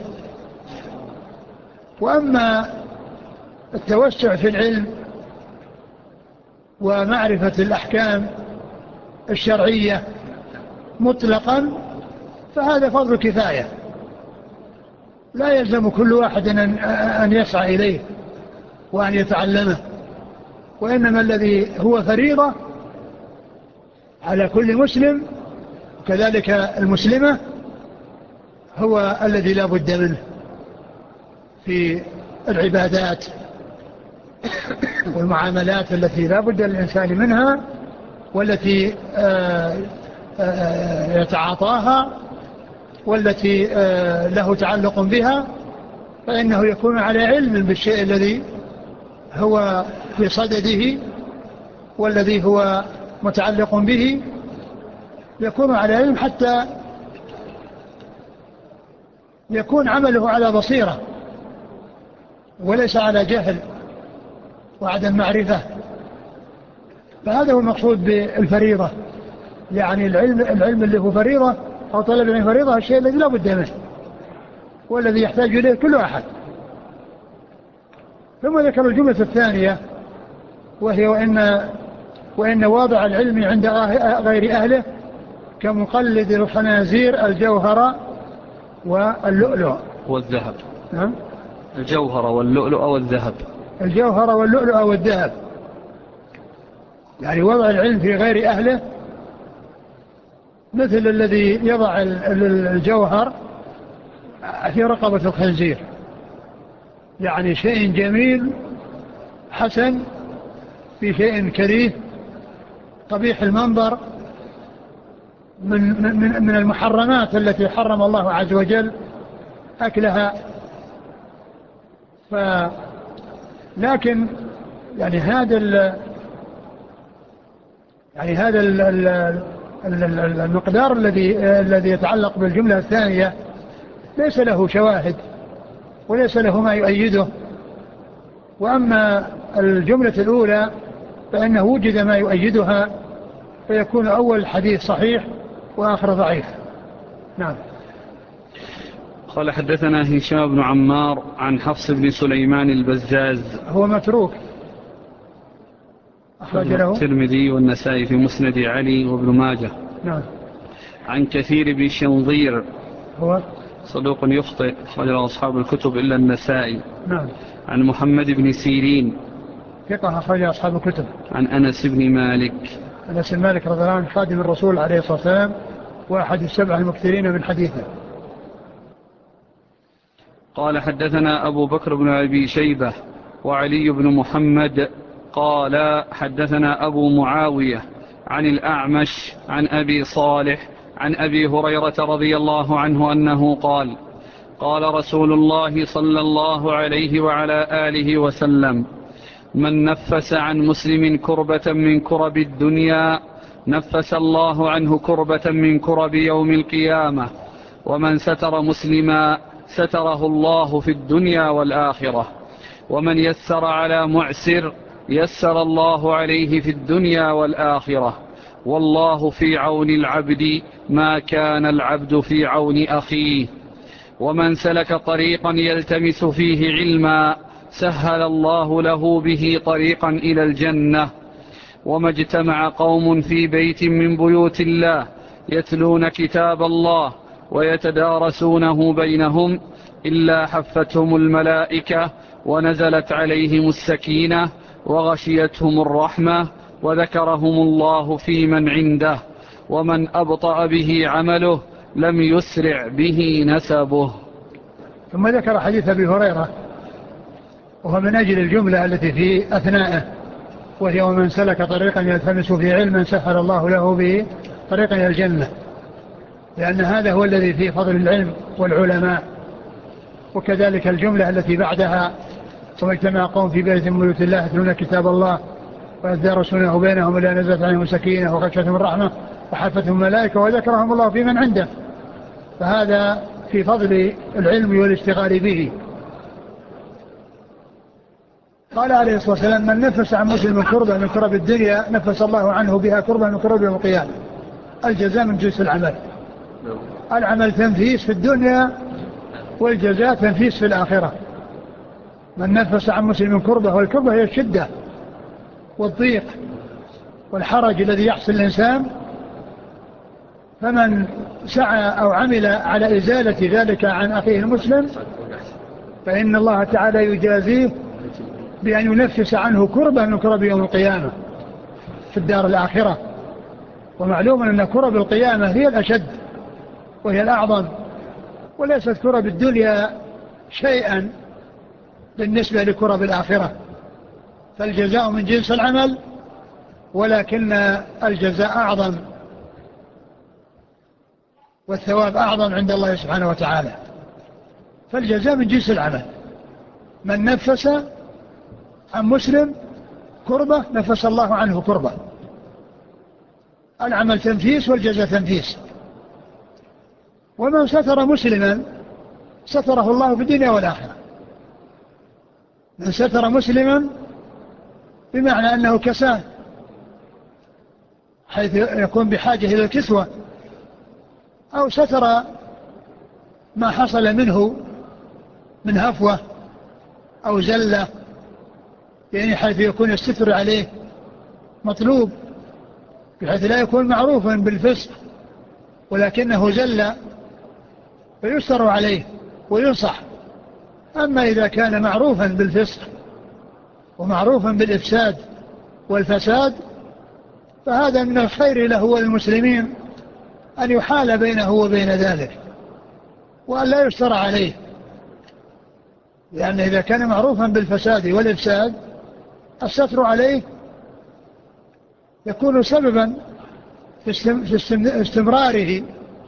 Speaker 2: وأما التوسع في العلم ومعرفة الأحكام الشرعية مطلقا فهذا فضل كفاية، لا يلزم كل واحد أن يسعى إليه وأن يتعلمه، وإنما الذي هو فريضة على كل مسلم كذلك المسلمة هو الذي لا بد منه في العبادات والمعاملات التي لا بد للإنسان منها والتي يتعاطاها والتي له تعلق بها، فإنه يكون على علم بالشيء الذي هو في صدده والذي هو متعلق به، يكون على علم حتى يكون عمله على بصيرة وليس على جهل وعدم معرفة. فهذا هو المقصود بالفريضة، يعني العلم, العلم اللي هو فريضة أو طلب العلم فريضة الشيء الذي لا بد منه والذي يحتاج إليه كل أحد. ثم ذكر الجملة الثانية وهي وإن, وإن واضع العلم عند غير أهله كمقلد الخنازير الجوهر واللؤلؤ
Speaker 1: والذهب.
Speaker 2: نعم،
Speaker 1: الجوهر واللؤلؤ والذهب.
Speaker 2: الجوهر واللؤلؤ والذهب، يعني وضع العلم في غير أهله مثل الذي يضع الجوهر في رقبة الخنزير، يعني شيء جميل حسن في شيء كريه قبيح المنظر من, من, من المحرمات التي حرم الله عز وجل أكلها. ف لكن يعني هذا ال يعني هذا ال ال المقدار الذي الذي يتعلق بالجملة الثانية ليس له شواهد وليس له ما يؤيده، وأما الجملة الأولى فإنه وجد ما يؤيدها فيكون أول حديث صحيح وآخر ضعيف. نعم.
Speaker 1: قال حدثنا هشام بن عمار عن حفص بن سليمان البزاز،
Speaker 2: هو متروك، أخرج له
Speaker 1: الترمذي والنسائي في مسند علي وابن ماجه.
Speaker 2: نعم.
Speaker 1: عن كثير بن شنظير،
Speaker 2: هو
Speaker 1: صدوق يخطئ، أخرج له أصحاب الكتب إلا النسائي.
Speaker 2: نعم.
Speaker 1: عن محمد بن سيرين،
Speaker 2: ثقة، أخرج أصحاب الكتب.
Speaker 1: عن أنس بن مالك،
Speaker 2: أنس بن مالك رضي الله عنه خادم الرسول عليه الصلاة والسلام وأحد السبع المكثرين من حديثه.
Speaker 1: قال حدثنا أبو بكر بن أبي شيبة وعلي بن محمد قال حدثنا أبو معاوية عن الأعمش عن أبي صالح عن أبي هريرة رضي الله عنه أنه قال قال رسول الله صلى الله عليه وعلى آله وسلم: من نفس عن مسلم كربة من كرب الدنيا نفس الله عنه كربة من كرب يوم القيامة، ومن ستر مسلما ستره الله في الدنيا والآخرة، ومن يسر على معسر يسر الله عليه في الدنيا والآخرة، والله في عون العبد ما كان العبد في عون أخيه، ومن سلك طريقا يلتمس فيه علما سهل الله له به طريقا إلى الجنة. وما اجتمع قوم في بيت من بيوت الله يتلون كتاب الله ويتدارسونه بينهم إلا حفتهم الملائكة ونزلت عليهم السكينة وغشيتهم الرحمة وذكرهم الله في من عنده، ومن أبطأ به عمله لم يسرع به نسبه.
Speaker 2: ثم ذكر حديث أبي هريرة وهو من أجل الجملة التي في أثنائه، وهي: ومن سلك طريقا يلتمس فيه علما سهل الله له به طريقا إلى الجنة، لأن هذا هو الذي فيه فضل العلم والعلماء. وكذلك الجملة التي بعدها: ثم اجتمع قوم في بيت من بيوت الله يتلون كتاب الله ويتدارسونه بينهم إلا نزلت عليهم السكينة وغشيتهم الرحمة وحفتهم الملائكة وذكرهم الله في من عنده. فهذا في فضل العلم والاشتغال به. قال عليه الصلاة والسلام: من نفس عن مسلم كربة من كرب الدنيا نفس الله عنه بها كربة من كرب يوم القيامة. الجزاء من جنس العمل، العمل تنفيس في الدنيا والجزاء تنفيس في الآخرة. من نفس عن مسلم كربة، والكربة هي الشدة والضيق والحرج الذي يحصل الإنسان، فمن سعى أو عمل على إزالة ذلك عن أخيه المسلم فإن الله تعالى يجازيه بأن ينفس عنه كربة من كرب يوم القيامة في الدار الآخرة. ومعلوم أن كرب القيامة هي الأشد وهي الأعظم، وليست كرب الدنيا شيئا بالنسبة لكرب الآخرة، فالجزاء من جنس العمل، ولكن الجزاء أعظم والثواب أعظم عند الله سبحانه وتعالى. فالجزاء من جنس العمل، من نفس عن مسلم كربة نفس الله عنه كربة، العمل تنفيس والجزاء تنفيس. ومن ستر مسلما ستره الله في الدنيا والآخرة. من ستر مسلما بمعنى أنه كساه حيث يكون بحاجة إلى الكسوة، أو ستر ما حصل منه من هفوة أو زلة، يعني حيث يكون الستر عليه مطلوب بحيث لا يكون معروفا بالفسق ولكنه زل فيستر عليه وينصح. أما إذا كان معروفا بالفسق ومعروفا بالإفساد والفساد فهذا من الخير له والمسلمين أن يحال بينه وبين ذلك وأن لا يستر عليه، لأن إذا كان معروفا بالفساد والإفساد الستر عليه يكون سببا في استمراره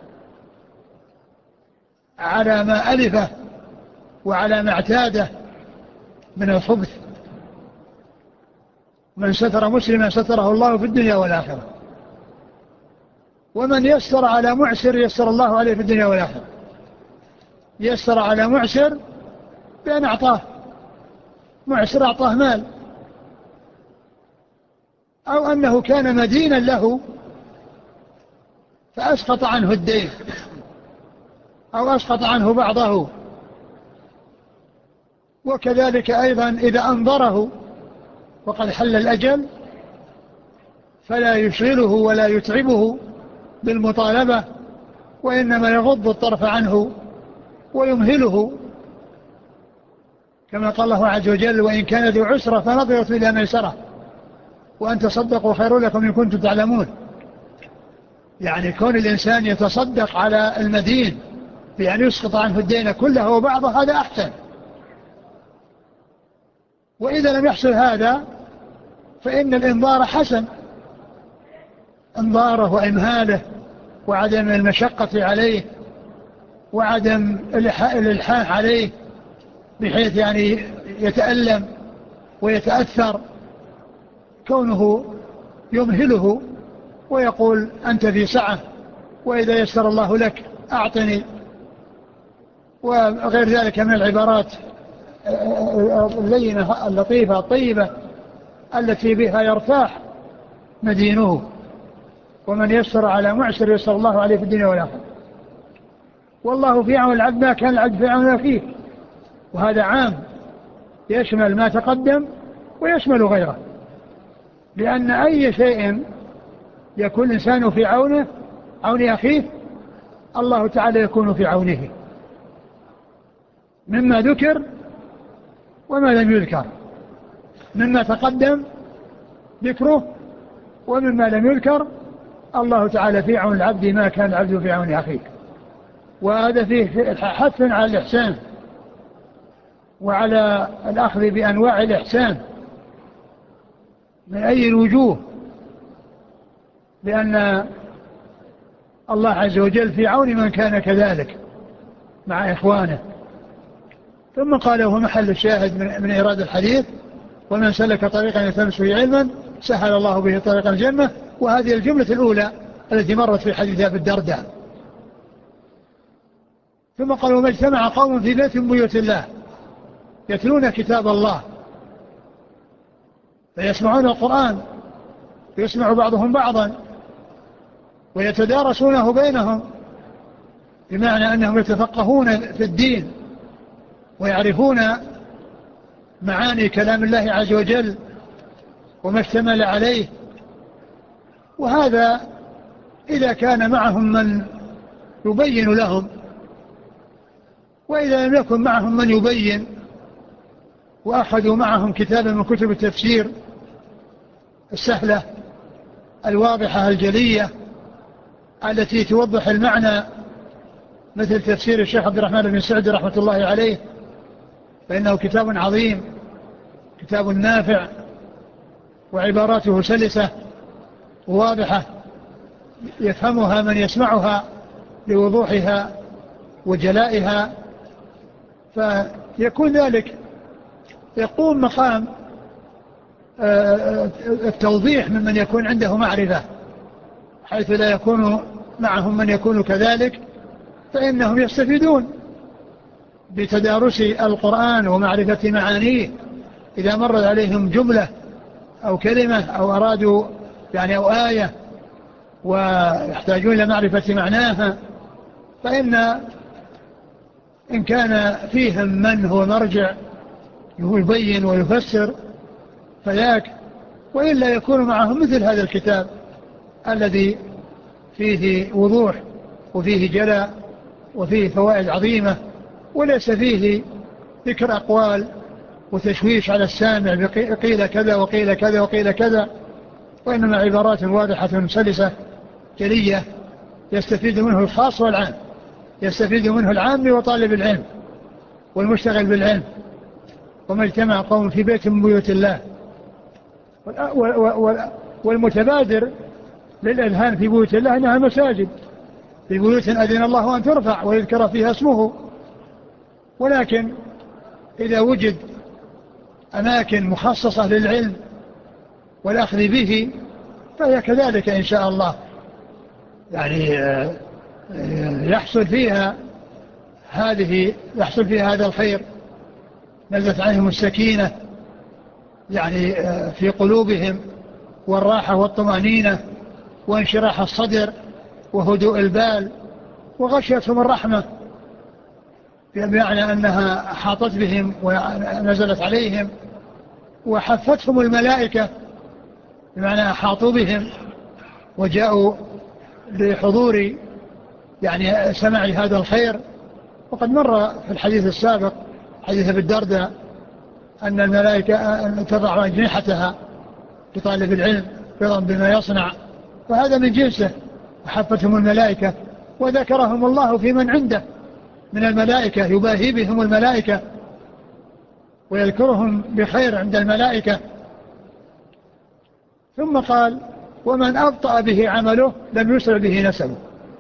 Speaker 2: على ما ألفه وعلى ما اعتاده من الخبث. من ستر مسلما ستره الله في الدنيا والآخرة، ومن يسر على معسر يسر الله عليه في الدنيا والآخرة. يسر على معسر بأن أعطاه، معسر أعطاه مال، أو أنه كان مدينا له فأسقط عنه الدين أو أسقط عنه بعضه. وكذلك أيضا إذا أنظره وقد حل الأجل فلا يشغله ولا يتعبه بالمطالبة، وإنما يغض الطرف عنه ويمهله، كما قال الله عز وجل: وإن كان ذو عسرة فنظرة إلى ميسرة وأن تصدقوا خير لكم إن كنتم تعلمون. يعني كون الإنسان يتصدق على المدين بأن يسقط عنه الدين كله وبعضه هذا أحسن. وإذا لم يحصل هذا فإن الإنظار حسن، انظاره وإمهاله وعدم المشقة عليه وعدم الإلحاح عليه بحيث يعني يتألم ويتأثر، كونه يمهله ويقول أنت في سعة، وإذا يسر الله لك أعطني، وغير ذلك من العبارات اللينة اللطيفة الطيبة التي بها يرتاح مدينه. ومن يسر على معسر يسر الله عليه في الدنيا والآخرة، والله في عون العبد ما كان العبد في عون أخيه. وهذا عام يشمل ما تقدم ويشمل غيره، لأن أي شيء يكون الإنسان في عونه عون أخيه الله تعالى يكون في عونه، مما ذكر وما لم يذكر، مما تقدم ذكره ومما لم يذكر. الله تعالى في عون العبد ما كان العبد في عون أخيه. وهذا فيه حث على الإحسان وعلى الأخذ بأنواع الإحسان من أي الوجوه، لأن الله عز وجل في عون من كان كذلك مع إخوانه. ثم قال وهو محل الشاهد من, من إيراد الحديث: ومن سلك طريقا يلتمس فيه علما سهل الله به طريق الجنة. وهذه الجملة الأولى التي مرت في حديث أبي الدرداء. ثم قال وما اجتمع قوم في بيت من بيوت الله يتلون كتاب الله فيسمعون القرآن يسمع بعضهم بعضا ويتدارسونه بينهم، بمعنى أنهم يتفقهون في الدين ويعرفون معاني كلام الله عز وجل وما اشتمل عليه وهذا إذا كان معهم من يبين لهم، وإذا لم يكن معهم من يبين وأخذوا معهم كتابا من كتب التفسير السهلة الواضحة الجلية التي توضح المعنى مثل تفسير الشيخ عبد الرحمن بن سعدي رحمة الله عليه، فإنه كتاب عظيم، كتاب نافع، وعباراته سلسة وواضحة يفهمها من يسمعها لوضوحها وجلائها، فيكون ذلك يقوم مقام التوضيح ممن يكون عنده معرفة، حيث لا يكون معهم من يكون كذلك، فإنهم يستفيدون بتدارس القرآن ومعرفة معانيه. إذا مرت عليهم جملة أو كلمة أو أرادوا يعني أو آية ويحتاجون إلى معرفة معناها، فإن إن كان فيهم من هو مرجع يبين ويفسر فذاك، وإلا يكون معهم مثل هذا الكتاب الذي فيه وضوح وفيه جلاء وفيه فوائد عظيمة، وليس فيه ذكر أقوال وتشويش على السامع قيل كذا وقيل كذا وقيل كذا، وإنما عبارات واضحة سلسة جلية يستفيد منه الخاص والعام، يستفيد منه العام وطالب العلم والمشتغل بالعلم. وما اجتمع قوم في بيت من بيوت الله، والمتبادر للأذهان في بيوت الله أنها مساجد، في بيوت أذن الله أن ترفع ويذكر فيها اسمه. ولكن إذا وجد أماكن مخصصة للعلم والأخذ به فهي كذلك إن شاء الله، يعني يحصل فيها هذه يحصل فيها هذا الخير، نزلت عليهم السكينة يعني في قلوبهم، والراحة والطمأنينة وانشراح الصدر وهدوء البال، وغشيتهم الرحمة بمعنى أنها حاطت بهم ونزلت عليهم، وحفتهم الملائكة بمعنى أحاطوا بهم وجاءوا لحضور يعني سماع هذا الخير. وقد مر في الحديث السابق حديث ابي الدرداء أن الملائكة تضع أجنحتها لطالب العلم رضا بما يصنع، وهذا من جنسه، وحفتهم الملائكة وذكرهم الله في من عنده من الملائكة، يباهي بهم الملائكة ويذكرهم بخير عند الملائكة. ثم قال: ومن أبطأ به عمله لم يسرع به نسبه.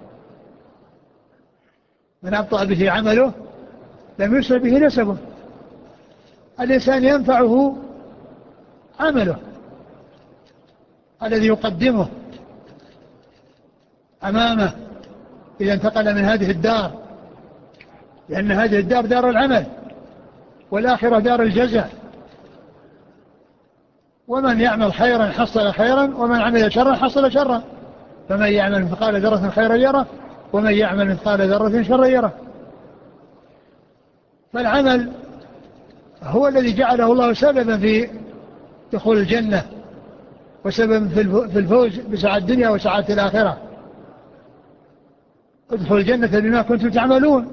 Speaker 2: من أبطأ به عمله لم يسرع به نسبه. الإنسان ينفعه عمله الذي يقدمه أمامه إذا انتقل من هذه الدار، لأن هذه الدار دار العمل والآخرة دار الجزاء. ومن يعمل خيرا حصل خيرا، ومن عمل شرا حصل شرا، فمن يعمل مثقال ذرة خيرا يره، ومن يعمل مثقال ذرة شرا يره. فالعمل هو الذي جعله الله سببا في دخول الجنة وسببا في الفوز بسعادة الدنيا وسعادة الآخرة. ادخلوا الجنة بما كنتم تعملون.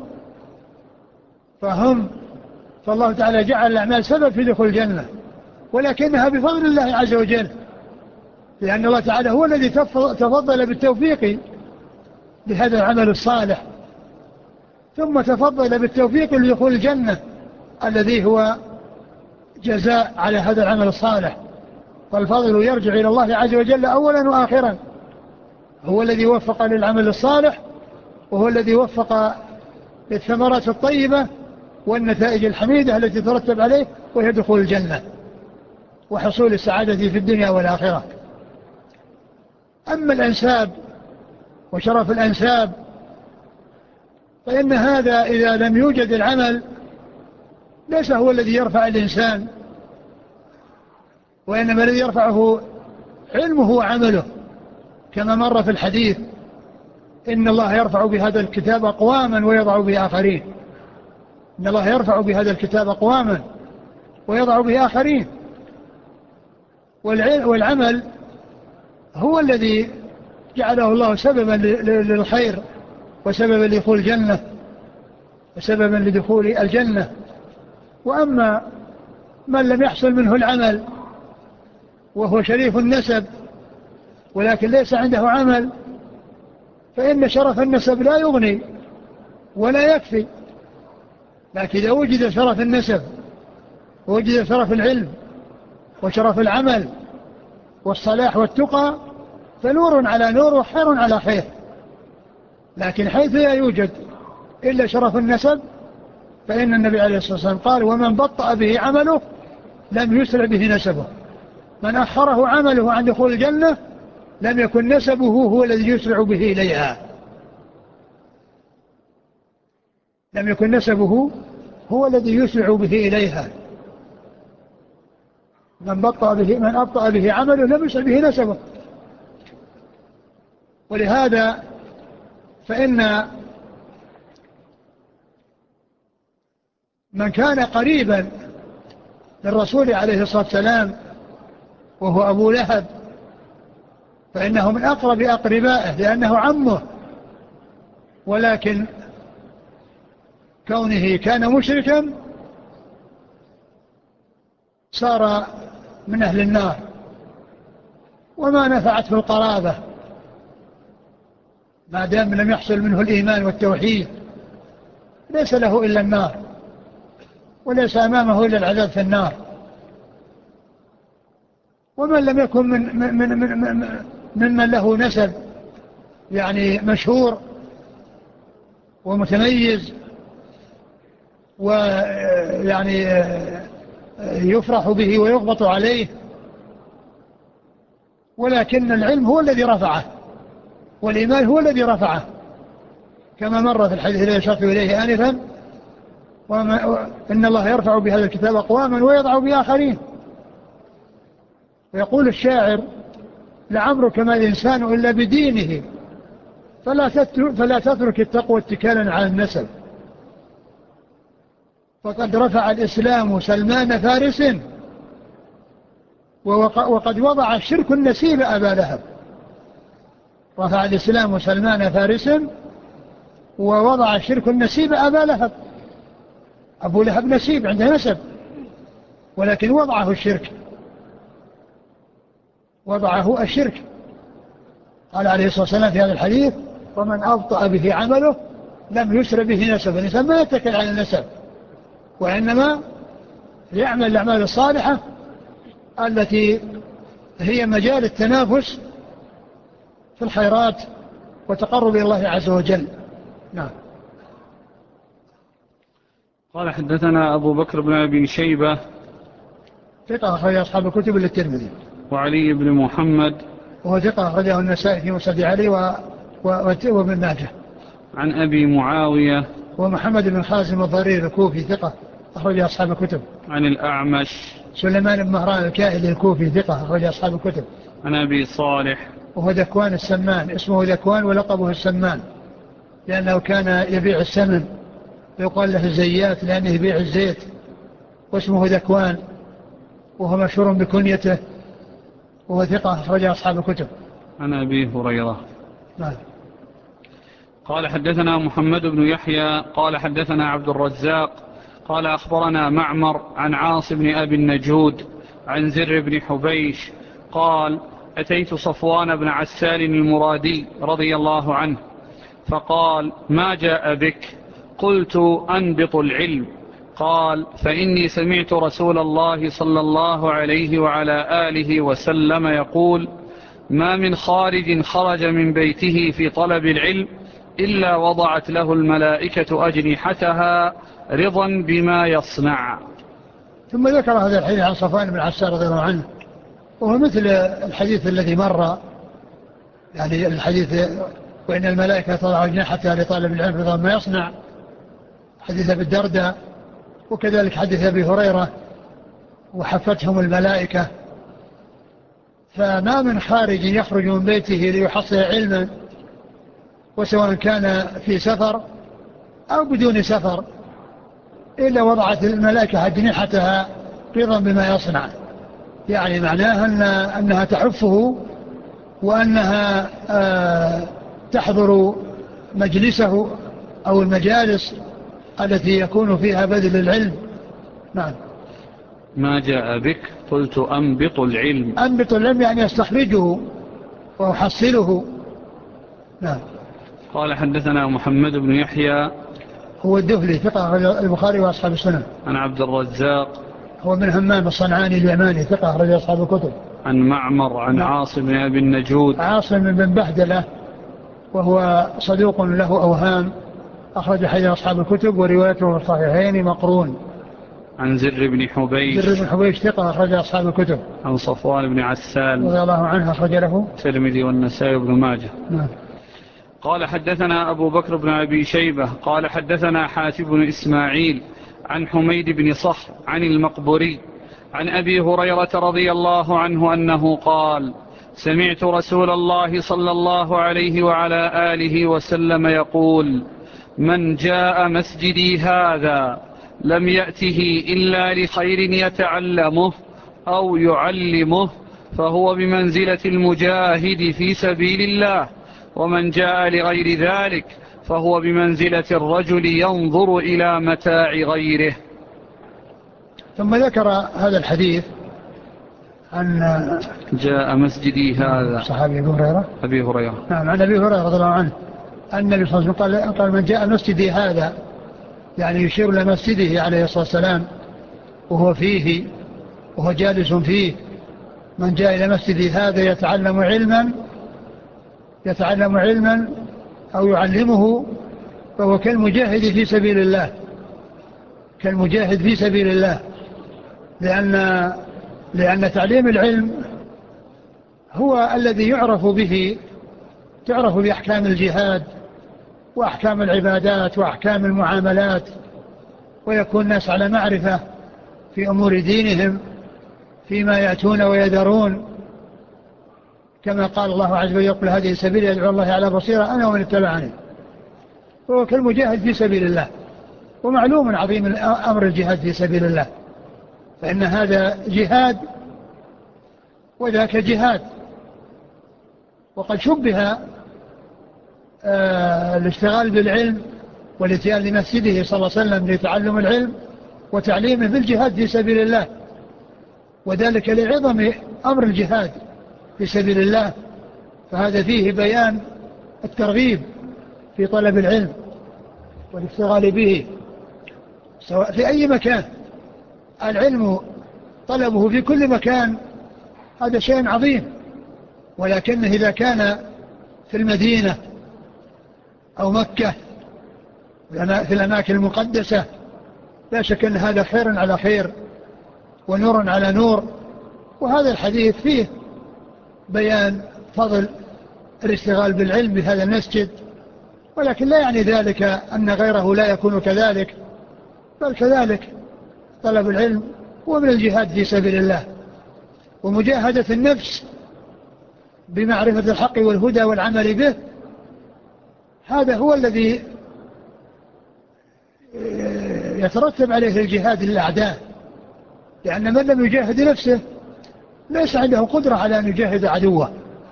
Speaker 2: فهم فالله تعالى جعل الأعمال سبب في دخول الجنة، ولكنها بفضل الله عز وجل، لأن الله تعالى هو الذي تفضل بالتوفيق بهذا العمل الصالح، ثم تفضل بالتوفيق لدخول الجنة الذي هو جزاء على هذا العمل الصالح. فالفضل يرجع إلى الله عز وجل أولا وآخرا، هو الذي وفق للعمل الصالح، وهو الذي وفق للثمرات الطيبة والنتائج الحميدة التي ترتب عليه، وهي دخول الجنة وحصول السعادة في الدنيا والآخرة. أما الأنساب وشرف الأنساب فإن هذا إذا لم يوجد العمل ليس هو الذي يرفع الإنسان، وإنما الذي يرفعه علمه وعمله، كما مر في الحديث: إن الله يرفع بهذا الكتاب أقواما ويضع به آخرين. إن الله يرفع بهذا الكتاب أقواما ويضع به آخرين. والعمل هو الذي جعله الله سببا للخير وسببا لدخول الجنة وسببا لدخول الجنة. وأما من لم يحصل منه العمل وهو شريف النسب ولكن ليس عنده عمل فإن شرف النسب لا يغني ولا يكفي. لكن إذا وجد شرف النسب ووجد شرف العلم وشرف العمل والصلاح والتقى فنور على نور وخير على خير. لكن حيث لا يوجد إلا شرف النسب فإن النبي عليه الصلاة والسلام قال ومن بطأ به عمله لم يسرع به نسبه. من أخره عمله عن دخول الجنة لم يكن نسبه هو الذي يسرع به إليها لم يكن نسبه هو الذي يسرع به إليها. من بطأ به من أبطأ به عمله لم يسرع به نسبه. ولهذا فإن من كان قريبا للرسول عليه الصلاة والسلام وهو أبو لهب فإنه من أقرب أقربائه لأنه عمه، ولكن كونه كان مشركا صار من أهل النار وما نفعته القرابة ما دام لم يحصل منه الإيمان والتوحيد ليس له إلا النار وليس أمامه إلا العذاب في النار. ومن لم يكن من من من من ممن له نسب يعني مشهور ومتميز ويعني يفرح به ويغبط عليه ولكن العلم هو الذي رفعه والإيمان هو الذي رفعه كما مر في الحديث الذي أشرت إليه آنفا إن الله يرفع بهذا الكتاب أقواما ويضع به آخرين. ويقول الشاعر لعمرك ما الإنسان إلا بدينه فلا تترك, فلا تترك التقوى اتكالا على النسب فقد رفع الإسلام سلمان فارس وقد وضع الشرك النسيب أبا لهب. رفع الإسلام سلمان فارس ووضع الشرك النسيب أبا لهب. أبو لهب نسيب عنده نسب ولكن وضعه الشرك وضعه الشرك. قال عليه الصلاة والسلام في هذا الحديث ومن أبطأ به عمله لم يسر به نسب. الإنسان ما يتكل على النسب وإنما يعمل الأعمال الصالحة التي هي مجال التنافس في الخيرات وتقرب إلى الله عز وجل. نعم.
Speaker 1: قال حدثنا أبو بكر بن أبي شيبة
Speaker 2: ثقة أخرجه أصحاب الكتب للترمذي.
Speaker 1: وعلي بن محمد
Speaker 2: وهو ثقة أخرجه النسائي في مسند علي و... و... وابن ماجه.
Speaker 1: عن أبي معاوية
Speaker 2: ومحمد بن خازم الضرير الكوفي ثقة أخرجه أصحاب الكتب.
Speaker 1: عن الأعمش
Speaker 2: سليمان بن مهران الكاهلي الكوفي ثقة أخرجه أصحاب الكتب.
Speaker 1: عن أبي صالح
Speaker 2: وهو ذكوان السمان اسمه ذكوان ولقبه السمان لأنه كان يبيع السمن يقال له الزيات لأنه يبيع الزيت واسمه ذكوان وهو مشهور بكنيته وهو ثقة أخرجه أصحاب الكتب.
Speaker 1: عن أبي هريرة.
Speaker 2: نعم.
Speaker 1: قال حدثنا محمد بن يحيى قال حدثنا عبد الرزاق قال أخبرنا معمر عن عاص بن أبي النجود عن زر بن حبيش قال أتيت صفوان بن عسال المرادي رضي الله عنه فقال ما جاء بك؟ قلت أنبط العلم. قال فإني سمعت رسول الله صلى الله عليه وعلى آله وسلم يقول ما من خارج خرج من بيته في طلب العلم إلا وضعت له الملائكة أجنحتها رضا بما يصنع.
Speaker 2: ثم ذكر هذا الحديث عن صفوان بن عسال رضي الله عنه وهو مثل الحديث الذي مر يعني الحديث وإن الملائكة تضع أجنحتها لطالب العلم رضا بما يصنع حديث أبي الدرداء وكذلك حديث أبي هريرة وحفتهم الملائكة. فما من خارج يخرج من بيته ليحصل علما وسواء كان في سفر أو بدون سفر إلا وضعت الملائكة أجنحتها رضا بما يصنع يعني معناها أن أنها تحفه وأنها تحضر مجلسه أو المجالس التي يكون فيها بذل العلم. نعم.
Speaker 1: ما جاء بك قلت أنبط العلم.
Speaker 2: أنبط العلم يعني أستخرجه وأحصله. نعم.
Speaker 1: قال حدثنا محمد بن يحيى
Speaker 2: هو الدهلي ثقة البخاري وأصحاب السنن.
Speaker 1: عن عبد الرزاق
Speaker 2: هو من همام الصنعاني اليماني ثقة أخرج أصحاب الكتب.
Speaker 1: عن معمر عن نعم. عاصم بن أبي النجود.
Speaker 2: عاصم بن بهدلة وهو صدوق له أوهام أخرج حديث أصحاب الكتب وروايته في الصحيحين مقرون.
Speaker 1: عن زر بن حبيش.
Speaker 2: زر بن حبيش ثقة أخرج أصحاب الكتب.
Speaker 1: عن صفوان بن عسال
Speaker 2: رضي الله عنه أخرج له
Speaker 1: الترمذي والنسائي وابن ماجه.
Speaker 2: نعم.
Speaker 1: قال حدثنا أبو بكر بن أبي شيبة قال حدثنا حاتم بن إسماعيل عن حميد بن صخر عن المقبري عن أبي هريرة رضي الله عنه أنه قال سمعت رسول الله صلى الله عليه وعلى آله وسلم يقول من جاء مسجدي هذا لم يأته إلا لخير يتعلمه أو يعلمه فهو بمنزلة المجاهد في سبيل الله ومن جاء لغير ذلك فهو بمنزلة الرجل ينظر إلى متاع غيره.
Speaker 2: ثم ذكر هذا الحديث عن
Speaker 1: جاء مسجدي هذا
Speaker 2: صحابي أبي هريرة
Speaker 1: أبي هريرة
Speaker 2: نعم عن أبي هريرة رضي الله عنه أن النبي صلى الله عليه وسلم قال من جاء مسجدي هذا يعني يشير إلى مسجده عليه الصلاة والسلام وهو فيه وهو جالس فيه. من جاء إلى مسجدي هذا يتعلم علما يتعلم علما أو يعلمه فهو كالمجاهد في سبيل الله كالمجاهد في سبيل الله لأن لأن تعليم العلم هو الذي يعرف به تعرف بأحكام الجهاد وأحكام العبادات وأحكام المعاملات ويكون الناس على معرفة في أمور دينهم فيما يأتون ويذرون كما قال الله عز وجل يقول هذه سبيل يدعو الله على بصيرة أنا ومن اتبعني. هو كالمجاهد في سبيل الله. ومعلوم عظيم أمر الجهاد في سبيل الله فإن هذا جهاد وذاك جهاد. وقد شبه آه الاشتغال بالعلم والاتيان لمسجده صلى الله عليه وسلم لتعلم العلم وتعليمه بالجهاد في سبيل الله وذلك لعظم أمر الجهاد في سبيل الله. فهذا فيه بيان الترغيب في طلب العلم والاشتغال به سواء في أي مكان. العلم طلبه في كل مكان هذا شيء عظيم ولكنه إذا كان في المدينة أو مكة في الأماكن المقدسة لا شك أن هذا خير على خير ونور على نور. وهذا الحديث فيه بيان فضل الاشتغال بالعلم بهذا المسجد ولكن لا يعني ذلك أن غيره لا يكون كذلك بل كذلك طلب العلم هو من الجهاد في سبيل الله ومجاهدة النفس بمعرفة الحق والهدى والعمل به. هذا هو الذي يترتب عليه الجهاد للأعداء لأن من لم يجاهد نفسه ليس عنده قدرة على أن يجاهد عدوه.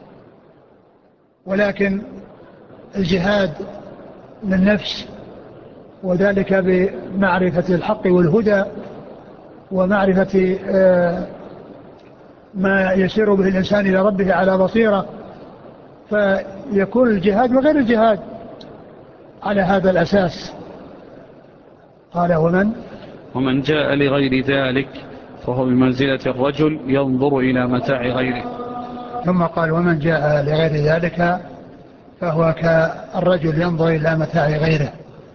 Speaker 2: ولكن الجهاد للنفس وذلك بمعرفة الحق والهدى ومعرفة ما يسير به الإنسان إلى ربه على بصيرة فيكون الجهاد وغير الجهاد على هذا الأساس. قال ومن
Speaker 1: ومن جاء لغير ذلك فهو بمنزلة الرجل ينظر إلى متاع غيره.
Speaker 2: ثم قال ومن جاء لغير ذلك فهو كالرجل ينظر إلى متاع غيره.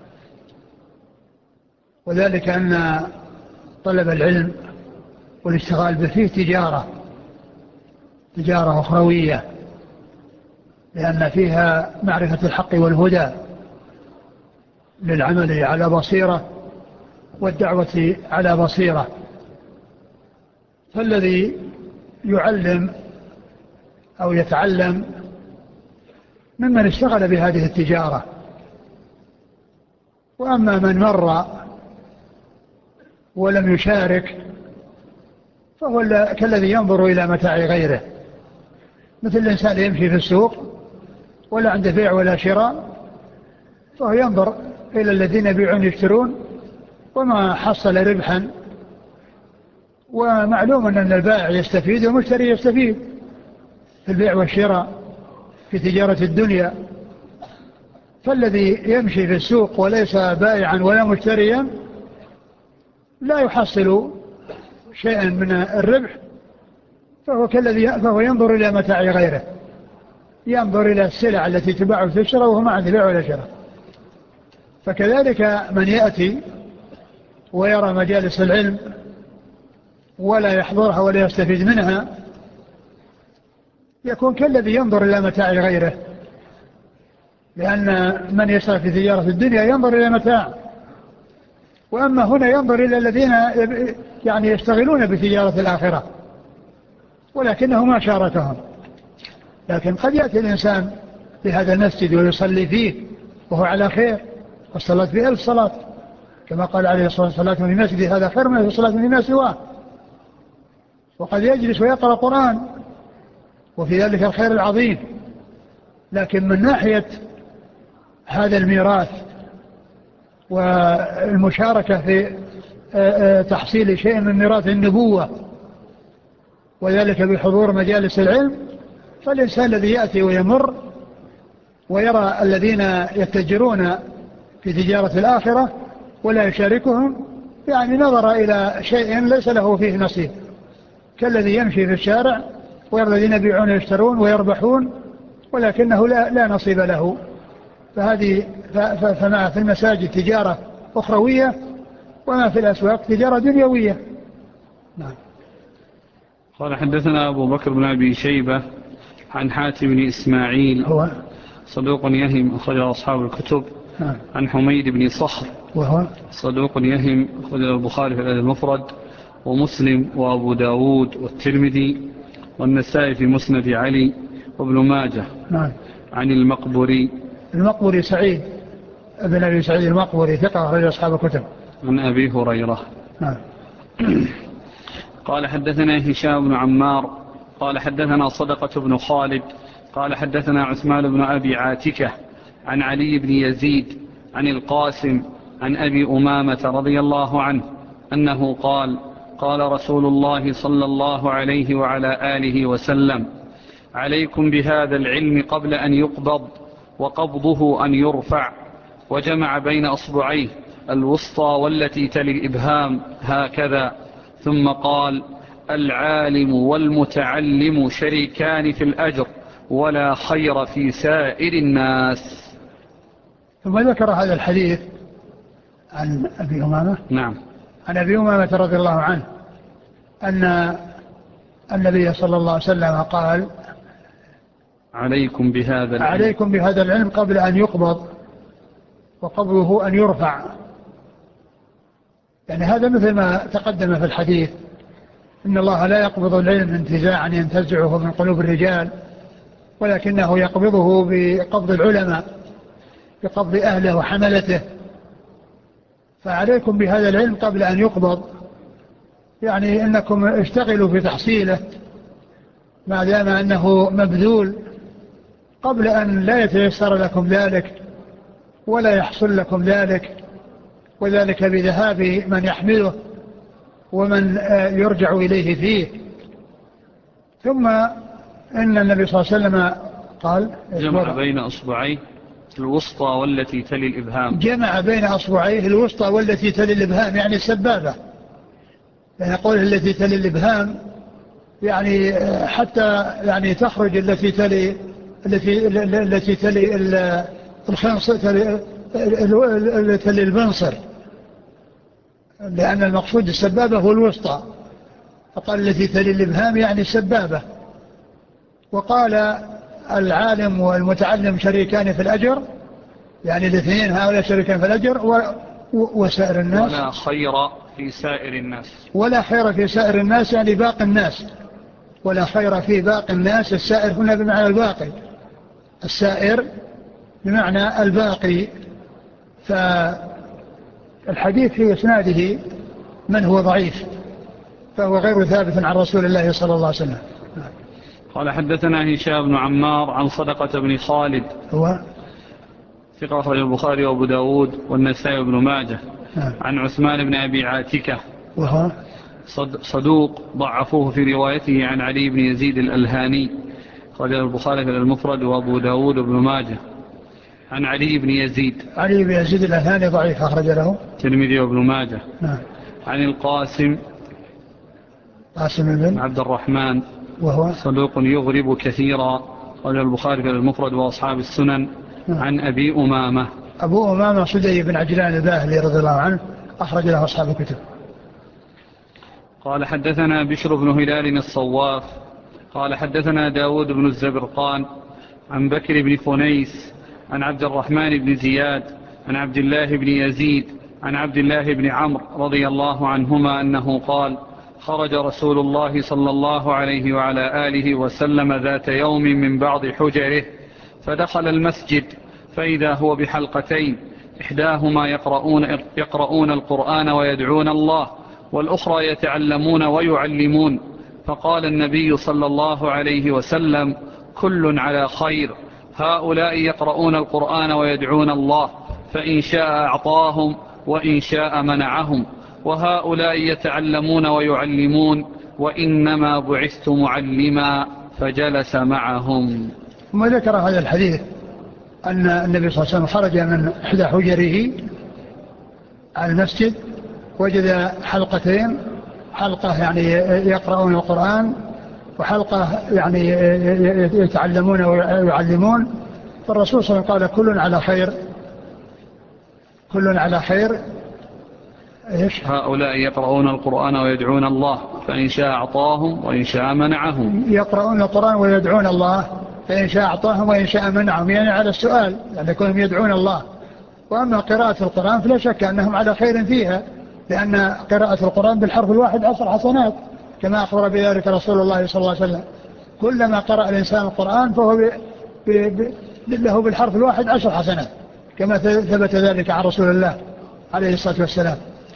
Speaker 2: وذلك أن طلب العلم والاشتغال به فيه تجارة تجارة أخروية لأن فيها معرفة الحق والهدى للعمل على بصيرة والدعوة على بصيرة. فالذي يعلم أو يتعلم ممن اشتغل بهذه التجارة. وأما من مر ولم يشارك فهو كالذي ينظر إلى متاع غيره مثل الإنسان يمشي في السوق ولا عنده بيع ولا شراء، فهو ينظر إلى الذين يبيعون يشترون وما حصل ربحا، ومعلوم أن البائع يستفيد والمشتري يستفيد في البيع والشراء في تجارة الدنيا. فالذي يمشي في السوق وليس بائعا ولا مشتريا لا يحصل شيئا من الربح، فهو كالذي فهو ينظر إلى متاع غيره، ينظر إلى السلع التي تباع وتشترى وهو ما عنده بيع ولا شراء. فكذلك من يأتي ويرى مجالس العلم ولا يحضرها ولا يستفيد منها يكون كالذي ينظر إلى متاع غيره، لأن من يسعى في تجارة الدنيا ينظر إلى متاع، وأما هنا ينظر إلى الذين يعني يشتغلون بتجارة الآخرة ولكنه ما شاركهم. لكن قد يأتي الإنسان لهذا المسجد ويصلي فيه وهو على خير، والصلاة في ألف صلاة كما قال عليه الصلاة والسلام في المسجد هذا خير من الصلاة فيما سواه. وقد يجلس ويقرأ القرآن وفي ذلك الخير العظيم. لكن من ناحية هذا الميراث والمشاركة في تحصيل شيء من ميراث النبوة وذلك بحضور مجالس العلم، فالإنسان الذي يأتي ويمر ويرى الذين يتجرون في تجارة الآخرة ولا يشاركهم يعني نظر إلى شيء ليس له فيه نصيب، كالذي يمشي في الشارع ويرى الذين يبيعون ويشترون ويربحون ولكنه لا, لا نصيب له. فهذه فما في المساجد تجارة أخروية وما في الأسواق تجارة دنيوية. نعم.
Speaker 1: قال حدثنا أبو بكر بن أبي شيبة عن حاتم بن إسماعيل
Speaker 2: هو
Speaker 1: صدوق يهم أخرج أصحاب الكتب.
Speaker 2: نعم.
Speaker 1: عن حميد بن صخر
Speaker 2: وهو
Speaker 1: صدوق يهم أخرج البخاري في المفرد ومسلم وأبو داود والترمذي والنسائي في مسند علي وابن ماجه.
Speaker 2: نعم.
Speaker 1: عن المقبري
Speaker 2: المقبري سعيد ابن أبي سعيد المقبري ثقة أخرج أصحاب الكتب.
Speaker 1: عن أبي هريرة.
Speaker 2: نعم.
Speaker 1: قال حدثنا هشام بن عمار قال حدثنا صدقة بن خالد قال حدثنا عثمان بن أبي عاتكة عن علي بن يزيد عن القاسم عن أبي أمامة رضي الله عنه أنه قال قال رسول الله صلى الله عليه وعلى آله وسلم عليكم بهذا العلم قبل أن يقبض وقبضه أن يرفع، وجمع بين أصبعيه الوسطى والتي تلي الإبهام هكذا، ثم قال العالم والمتعلم شريكان في الأجر ولا خير في سائر الناس.
Speaker 2: ثم ذكر هذا الحديث عن أبي أمامة.
Speaker 1: نعم.
Speaker 2: عن أبي أمامة رضي الله عنه أن النبي صلى الله عليه وسلم قال
Speaker 1: عليكم بهذا العلم
Speaker 2: عليكم بهذا العلم قبل أن يقبض وقبضه أن يرفع. يعني هذا مثل ما تقدم في الحديث إن الله لا يقبض العلم انتزاعا ينتزعه من قلوب الرجال، ولكنه يقبضه بقبض العلماء بقبض أهله وحملته. فعليكم بهذا العلم قبل أن يقبض، يعني أنكم اشتغلوا في تحصيله ما دام أنه مبذول قبل أن لا يتيسر لكم ذلك ولا يحصل لكم ذلك، وذلك بذهاب من يحمله ومن يرجع إليه فيه. ثم إن النبي صلى الله عليه وسلم قال
Speaker 1: جمع بين أصبعيه الوسطى والتي تلي الإبهام.
Speaker 2: جمع بين أصبعيه الوسطى والتي تلي الإبهام يعني السبابة، يعني قوله التي تلي الإبهام يعني حتى يعني تخرج التي تلي التي التي تلي الخنصر تلي, تلي البنصر، لأن المقصود السبابة هو الوسطى، فقال التي تلي الإبهام يعني السبابة. وقال العالم والمتعلم شريكان في الأجر، يعني الاثنين هؤلاء شريكان في الأجر و وسائر الناس
Speaker 1: ولا خير في سائر الناس.
Speaker 2: ولا خير في سائر الناس يعني باقي الناس، ولا خير في باقي الناس. السائر هنا بمعنى الباقي، السائر بمعنى الباقي. فالحديث في إسناده من هو ضعيف، فهو غير ثابت عن رسول الله صلى الله عليه وسلم.
Speaker 1: قال حدثنا هشام بن عمار عن صدقة بن خالد
Speaker 2: هو
Speaker 1: ثقة أخرج البخاري وأبو داود والنسائي وابن ماجه.
Speaker 2: نعم.
Speaker 1: عن عثمان بن أبي عاتكة
Speaker 2: وهو
Speaker 1: صدوق ضعفوه في روايته عن علي بن يزيد الألهاني أخرج البخاري في المفرد وأبو داود وابن ماجه. عن علي بن يزيد
Speaker 2: علي بن يزيد الألهاني ضعيف أخرج له
Speaker 1: الترمذي وابن ماجه.
Speaker 2: نعم.
Speaker 1: عن القاسم
Speaker 2: قاسم بن
Speaker 1: عبد الرحمن
Speaker 2: وهو
Speaker 1: صدوق يغرب كثيرا أخرج البخاري في المفرد وأصحاب السنن. نعم. عن أبي أمامة
Speaker 2: أبو أمامة سدي بن عجلان الباهلي رضي الله عنه أخرج له أصحاب الكتب.
Speaker 1: قال حدثنا بشر بن هلال الصواف قال حدثنا داود بن الزبرقان عن بكر بن خنيس عن عبد الرحمن بن زياد عن عبد الله بن يزيد عن عبد الله بن عمرو رضي الله عنهما أنه قال خرج رسول الله صلى الله عليه وعلى آله وسلم ذات يوم من بعض حجره فدخل المسجد فإذا هو بحلقتين إحداهما يقرؤون, يقرؤون القرآن ويدعون الله والأخرى يتعلمون ويعلمون فقال النبي صلى الله عليه وسلم كل على خير هؤلاء يقرؤون القرآن ويدعون الله فإن شاء أعطاهم وإن شاء منعهم وهؤلاء يتعلمون ويعلمون وإنما بعثت معلما فجلس معهم.
Speaker 2: ثم ذكر هذا الحديث أن النبي صلى الله عليه وسلم خرج من إحدى حجره على المسجد وجد حلقتين حلقة يعني يقرؤون القرآن وحلقة يعني يتعلمون ويعلمون فالرسول صلى الله عليه وسلم قال كل على خير كل على خير إيش؟
Speaker 1: هؤلاء يقرؤون القرآن ويدعون الله فإن شاء أعطاهم وإن شاء منعهم.
Speaker 2: يقرؤون القرآن ويدعون الله فإن شاء أعطاهم وإن شاء منعهم يعني على السؤال يعني كلهم يدعون الله. وأما قراءة القرآن فلا شك أنهم على خير فيها لأن قراءة القرآن بالحرف الواحد عشر حسنات كما أخبر بذلك رسول الله صلى الله عليه وسلم. كلما قرأ الإنسان القرآن فهو ب... ب... ب... له بالحرف الواحد عشر حسنات كما ثبت ذلك عن رسول الله عليه الصلاة والسلام.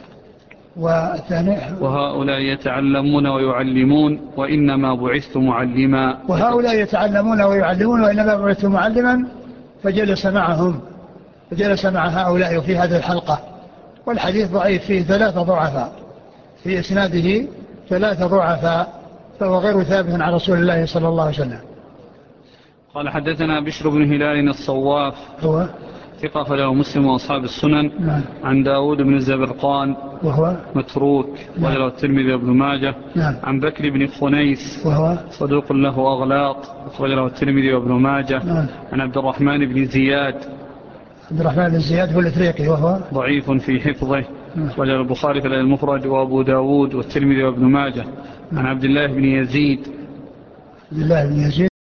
Speaker 1: وهؤلاء يتعلمون ويعلمون وإنما بعثت معلما.
Speaker 2: وهؤلاء يتعلمون ويعلمون وإنما بعثت معلما فجلس معهم فجلس مع هؤلاء في هذه الحلقة. والحديث ضعيف فيه ثلاثة ضعفاء في إسناده ثلاثة ضعفاء فهو غير ثابت عن رسول الله صلى الله عليه وسلم.
Speaker 1: قال حدثنا بشر بن هلال الصواف
Speaker 2: هو
Speaker 1: ثقة فله مسلم وأصحاب السنن. نعم. عن داود بن الزبرقان وهو متروك نعم. وله الترمذي وابن ماجه. نعم. عن بكر بن خنيس وهو صدوق له أغلاط وله الترمذي وابن ماجه. نعم. عن عبد الرحمن بن زياد
Speaker 2: عبد الرحمن بن زياد هو الإفريقي وهو
Speaker 1: ضعيف في حفظه وله البخاري في المفرد وأبو داود والترمذي وابن ماجه. نعم. عن عبد الله بن يزيد
Speaker 2: عبد الله بن يزيد